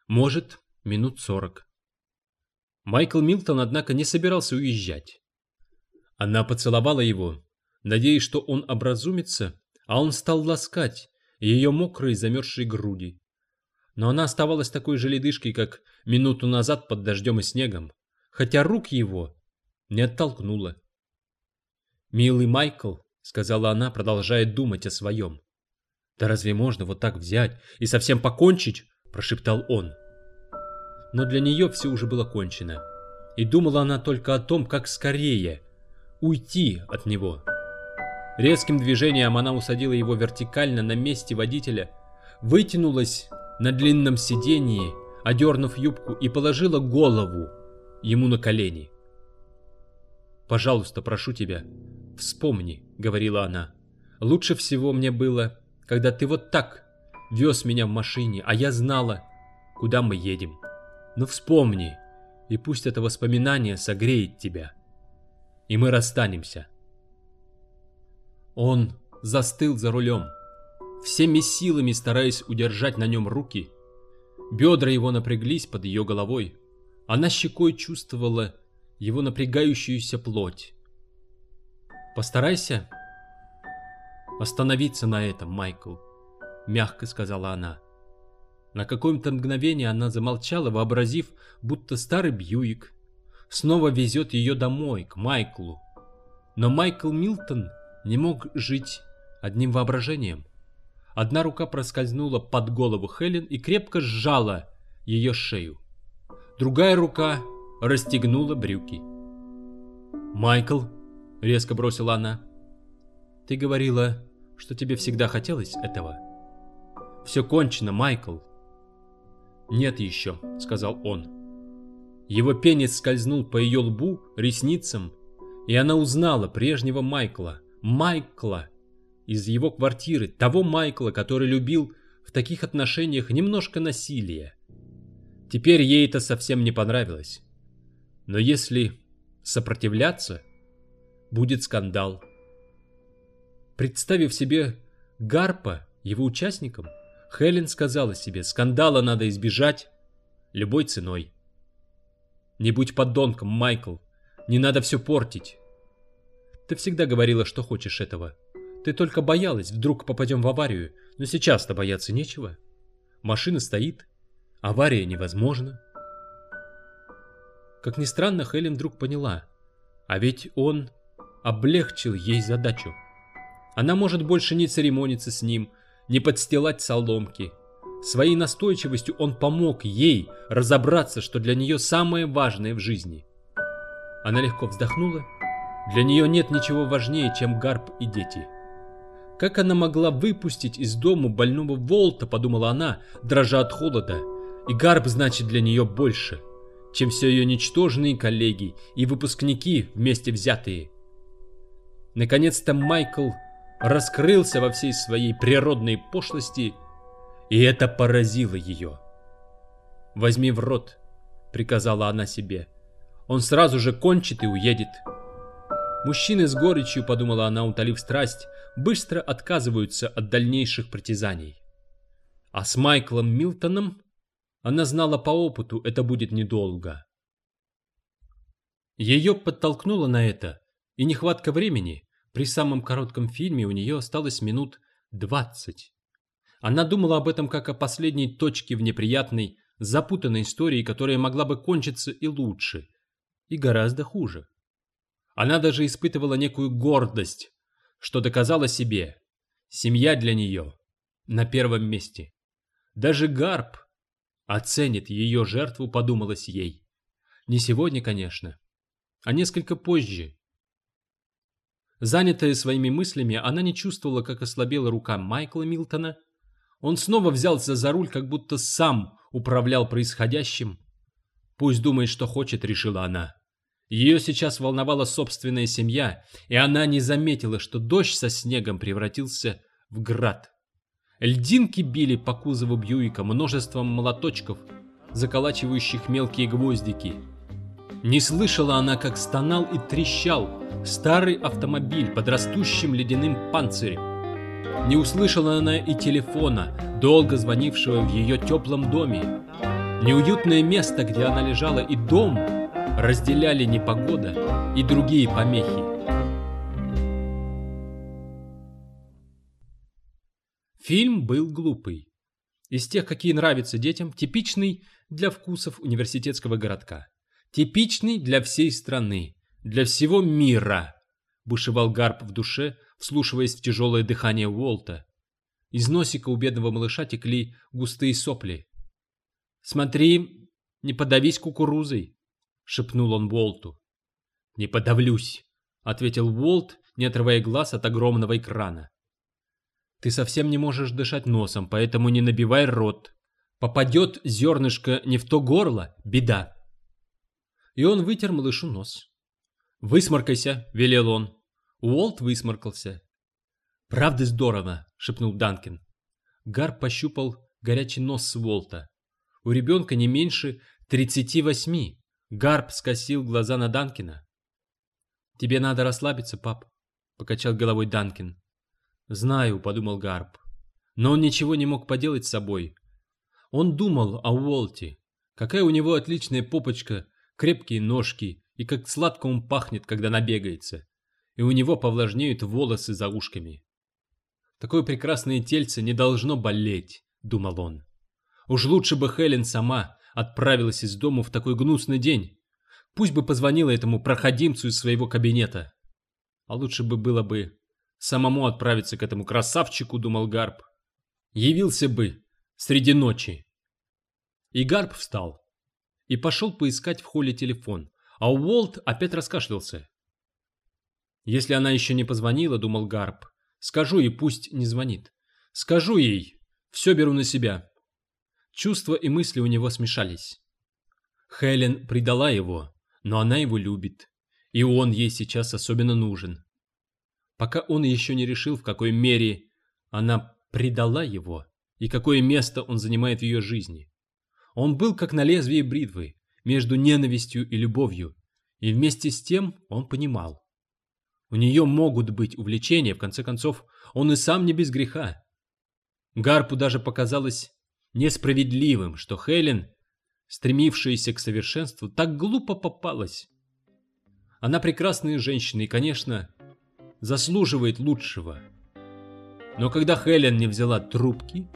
Может, минут 40. Майкл Милтон, однако, не собирался уезжать. Она поцеловала его, надеясь, что он образумится, а он стал ласкать ее мокрые замерзшие груди. Но она оставалась такой же ледышкой, как минуту назад под дождем и снегом, хотя рук его не оттолкнула. «Милый Майкл», — сказала она, продолжая думать о своем. «Да разве можно вот так взять и совсем покончить?» — прошептал он. Но для нее все уже было кончено, и думала она только о том, как скорее уйти от него. Резким движением она усадила его вертикально на месте водителя, вытянулась на длинном сиденье, одернув юбку, и положила голову ему на колени. «Пожалуйста, прошу тебя, вспомни», — говорила она. «Лучше всего мне было, когда ты вот так вез меня в машине, а я знала, куда мы едем. Но вспомни, и пусть это воспоминание согреет тебя. И мы расстанемся». Он застыл за рулем, всеми силами стараясь удержать на нем руки. Бедра его напряглись под ее головой. Она щекой чувствовала его напрягающуюся плоть. «Постарайся остановиться на этом, Майкл», — мягко сказала она. На какое-то мгновение она замолчала, вообразив, будто старый Бьюик снова везет ее домой, к Майклу. Но Майкл Милтон не мог жить одним воображением. Одна рука проскользнула под голову Хелен и крепко сжала ее шею. Другая рука расстегнула брюки. «Майкл», — резко бросила она, — «ты говорила, что тебе всегда хотелось этого. Все кончено, Майкл». «Нет еще», — сказал он. Его пенис скользнул по ее лбу, ресницам, и она узнала прежнего Майкла из его квартиры, того Майкла, который любил в таких отношениях немножко насилия. Теперь ей это совсем не понравилось. Но если сопротивляться, будет скандал. Представив себе Гарпа его участником, Хелен сказала себе, скандала надо избежать любой ценой. «Не будь подонком, Майкл, не надо все портить. Ты всегда говорила, что хочешь этого. Ты только боялась, вдруг попадем в аварию, но сейчас-то бояться нечего. Машина стоит, авария невозможна». Как ни странно, Хелен вдруг поняла, а ведь он облегчил ей задачу. Она может больше не церемониться с ним, не подстилать соломки. Своей настойчивостью он помог ей разобраться, что для нее самое важное в жизни. Она легко вздохнула. Для нее нет ничего важнее, чем Гарп и дети. Как она могла выпустить из дому больного Волта, подумала она, дрожа от холода. И Гарп значит для нее больше, чем все ее ничтожные коллеги и выпускники вместе взятые. Наконец-то Майкл раскрылся во всей своей природной пошлости, и это поразило ее. «Возьми в рот», — приказала она себе. «Он сразу же кончит и уедет». Мужчины с горечью, подумала она, утолив страсть, быстро отказываются от дальнейших притязаний. А с Майклом Милтоном, она знала по опыту, это будет недолго. Ее подтолкнуло на это и нехватка времени. При самом коротком фильме у нее осталось минут 20. Она думала об этом как о последней точке в неприятной, запутанной истории, которая могла бы кончиться и лучше, и гораздо хуже. Она даже испытывала некую гордость, что доказала себе. Семья для нее на первом месте. Даже Гарп оценит ее жертву, подумалось ей. Не сегодня, конечно, а несколько позже. Занятая своими мыслями, она не чувствовала, как ослабела рука Майкла Милтона. Он снова взялся за руль, как будто сам управлял происходящим. «Пусть думает, что хочет», — решила она. Ее сейчас волновала собственная семья, и она не заметила, что дождь со снегом превратился в град. Льдинки били по кузову Бьюика множеством молоточков, заколачивающих мелкие гвоздики. Не слышала она, как стонал и трещал старый автомобиль под растущим ледяным панцирем. Не услышала она и телефона, долго звонившего в ее теплом доме. Неуютное место, где она лежала, и дом разделяли непогода и другие помехи. Фильм был глупый. Из тех, какие нравятся детям, типичный для вкусов университетского городка. Типичный для всей страны, для всего мира, бушевал Гарп в душе, вслушиваясь в тяжелое дыхание Уолта. Из носика у бедного малыша текли густые сопли. «Смотри, не подавись кукурузой», — шепнул он Уолту. «Не подавлюсь», — ответил Уолт, не отрывая глаз от огромного экрана. «Ты совсем не можешь дышать носом, поэтому не набивай рот. Попадет зернышко не в то горло — беда». И он вытер малышу нос. «Высморкайся», — велел он. Уолт высморкался. «Правда здорово», — шепнул Данкин. Гарп пощупал горячий нос Уолта. У ребенка не меньше 38. Гарп скосил глаза на Данкина. «Тебе надо расслабиться, пап», — покачал головой Данкин. «Знаю», — подумал Гарп. Но он ничего не мог поделать с собой. Он думал о Уолте. Какая у него отличная попочка, крепкие ножки, и как сладко он пахнет, когда набегается. И у него повлажнеют волосы за ушками. Такое прекрасное тельце не должно болеть, думал он. Уж лучше бы Хелен сама отправилась из дому в такой гнусный день. Пусть бы позвонила этому проходимцу из своего кабинета. А лучше бы было бы самому отправиться к этому красавчику, думал Гарп. Явился бы среди ночи. И Гарп встал и пошел поискать в холле телефон, а Уолт опять раскашлялся. «Если она еще не позвонила, — думал Гарп, — скажу ей, пусть не звонит. Скажу ей, все беру на себя». Чувства и мысли у него смешались. Хелен предала его, но она его любит, и он ей сейчас особенно нужен. Пока он еще не решил, в какой мере она предала его и какое место он занимает в ее жизни. Он был как на лезвии бритвы, между ненавистью и любовью, и вместе с тем он понимал. У нее могут быть увлечения, в конце концов, он и сам не без греха. Гарпу даже показалось несправедливым, что Хелен, стремившаяся к совершенству, так глупо попалась. Она прекрасная женщина и, конечно, заслуживает лучшего. Но когда Хелен не взяла трубки,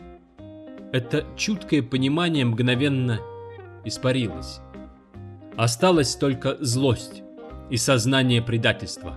это чуткое понимание мгновенно испарилось. Осталась только злость и сознание предательства.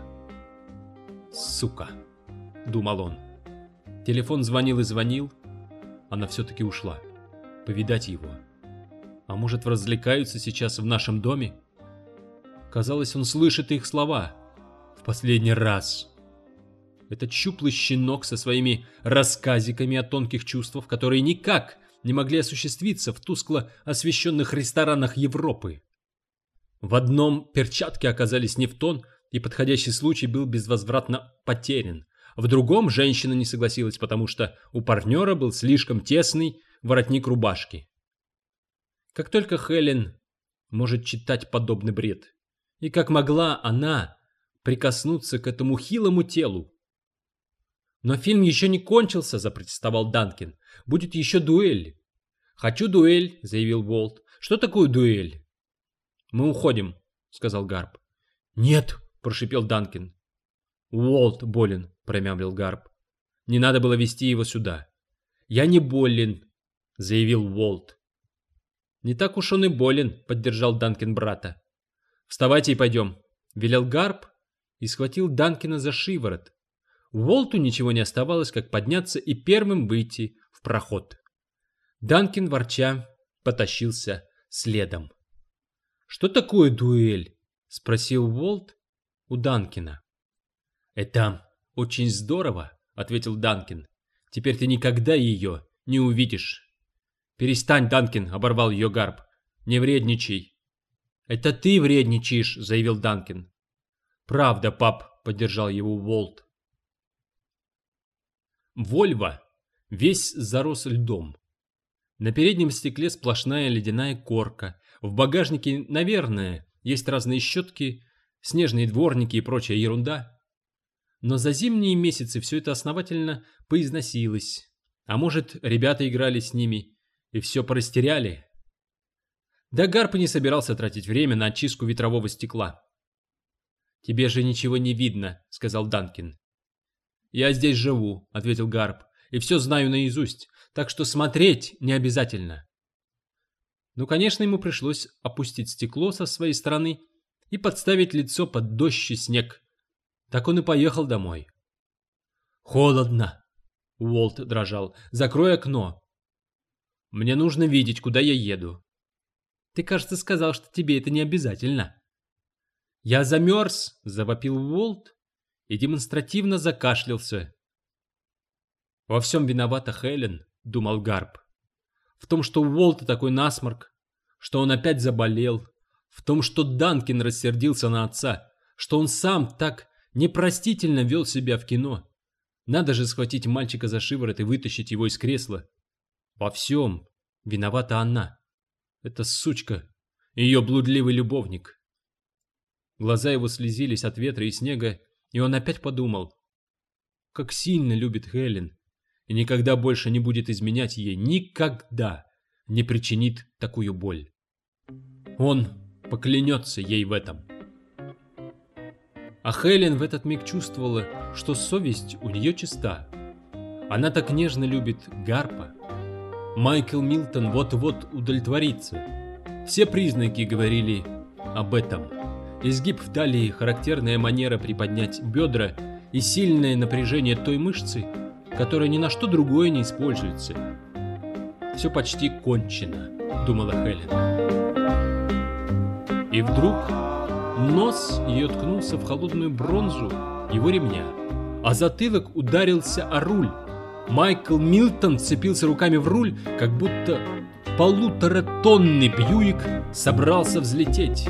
«Сука», — думал он. Телефон звонил и звонил. Она все-таки ушла. Повидать его. А может, развлекаются сейчас в нашем доме? Казалось, он слышит их слова. В последний раз. Этот щуплый щенок со своими рассказиками о тонких чувствах, которые никак не могли осуществиться в тускло освещенных ресторанах Европы. В одном перчатки оказались не в тон, и подходящий случай был безвозвратно потерян. В другом женщина не согласилась, потому что у партнера был слишком тесный воротник рубашки. Как только Хелен может читать подобный бред, и как могла она прикоснуться к этому хилому телу? «Но фильм еще не кончился», — запротестовал Данкин. «Будет еще дуэль». «Хочу дуэль», — заявил Уолт. «Что такое дуэль?» «Мы уходим», — сказал Гарп. «Нет», — прошипел Данкин. «Уолт болен», — промямлил Гарп. «Не надо было везти его сюда». «Я не болен», — заявил Уолт. «Не так уж он и болен», — поддержал Данкин брата. «Вставайте и пойдем», — велел Гарп и схватил Данкина за шиворот. Уолту ничего не оставалось, как подняться и первым выйти в проход. Данкин, ворча, потащился следом. «Что такое дуэль?» — спросил Уолт у Данкина. «Это очень здорово», — ответил Данкин. «Теперь ты никогда ее не увидишь». «Перестань, Данкин», — оборвал ее Гарп. «Не вредничай». «Это ты вредничаешь», — заявил Данкин. «Правда, пап», — поддержал его Уолт. Вольво весь зарос льдом. На переднем стекле сплошная ледяная корка. В багажнике, наверное, есть разные щетки, снежные дворники и прочая ерунда. Но за зимние месяцы все это основательно поизносилось. А может, ребята играли с ними и все порастеряли. Да Гарп и не собирался тратить время на очистку ветрового стекла. «Тебе же ничего не видно», — сказал Данкин. «Я здесь живу», — ответил Гарп, — «и все знаю наизусть, так что смотреть не обязательно». Ну, конечно, ему пришлось опустить стекло со своей стороны и подставить лицо под дождь и снег. Так он и поехал домой. «Холодно», — Уолт дрожал, — «закрой окно. Мне нужно видеть, куда я еду». «Ты, кажется, сказал, что тебе это не обязательно». «Я замерз», — завопил Уолт и демонстративно закашлялся. «Во всем виновата Хелен», — думал Гарп. «В том, что у Уолта такой насморк, что он опять заболел, в том, что Данкин рассердился на отца, что он сам так непростительно вел себя в кино. Надо же схватить мальчика за шиворот и вытащить его из кресла. Во всем виновата она. Эта сучка, ее блудливый любовник». Глаза его слезились от ветра и снега, и он опять подумал, как сильно любит Хелен, и никогда больше не будет изменять ей, никогда не причинит такую боль. Он поклянется ей в этом. А Хелен в этот миг чувствовала, что совесть у нее чиста. Она так нежно любит Гарпа. Майкл Милтон вот-вот удовлетворится. Все признаки говорили об этом. Изгиб в талии, характерная манера приподнять бедра и сильное напряжение той мышцы, которая ни на что другое не используется. «Все почти кончено», — думала Хелен. И вдруг нос ее ткнулся в холодную бронзу его ремня, а затылок ударился о руль. Майкл Милтон вцепился руками в руль, как будто полуторатонный Бьюик собрался взлететь.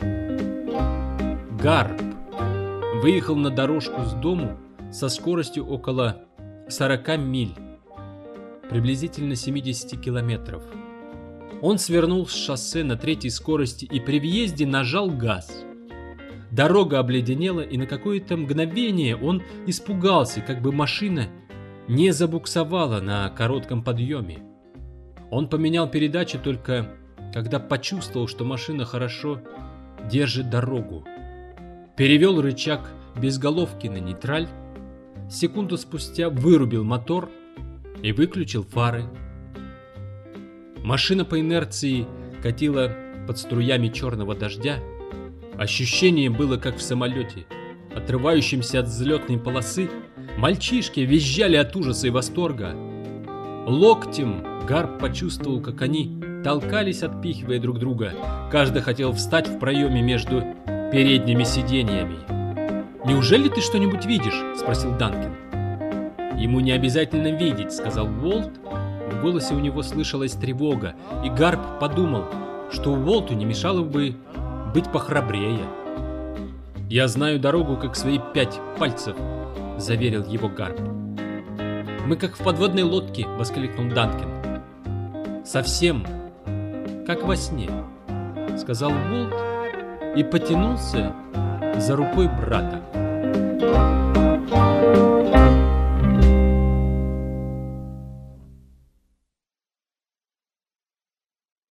Гарп выехал на дорожку с дому со скоростью около 40 миль, приблизительно 70 километров. Он свернул с шоссе на третьей скорости и при въезде нажал газ. Дорога обледенела, и на какое-то мгновение он испугался, как бы машина не забуксовала на коротком подъеме. Он поменял передачи только когда почувствовал, что машина хорошо держит дорогу. Перевел рычаг безголовки на нейтраль, секунду спустя вырубил мотор и выключил фары. Машина по инерции катила под струями черного дождя. Ощущение было как в самолете, отрывающемся от взлетной полосы. Мальчишки визжали от ужаса и восторга. Локтем Гарп почувствовал, как они толкались, отпихивая друг друга. Каждый хотел встать в проеме между передними сиденьями. «Неужели ты что-нибудь видишь?» — спросил Данкин. «Ему не обязательно видеть», — сказал Уолт. В голосе у него слышалась тревога, и Гарп подумал, что Уолту не мешало бы быть похрабрее. «Я знаю дорогу, как свои 5 пальцев», — заверил его Гарп. «Мы как в подводной лодке», — воскликнул Данкин. «Совсем как во сне», — сказал Уолт и потянулся за рукой брата.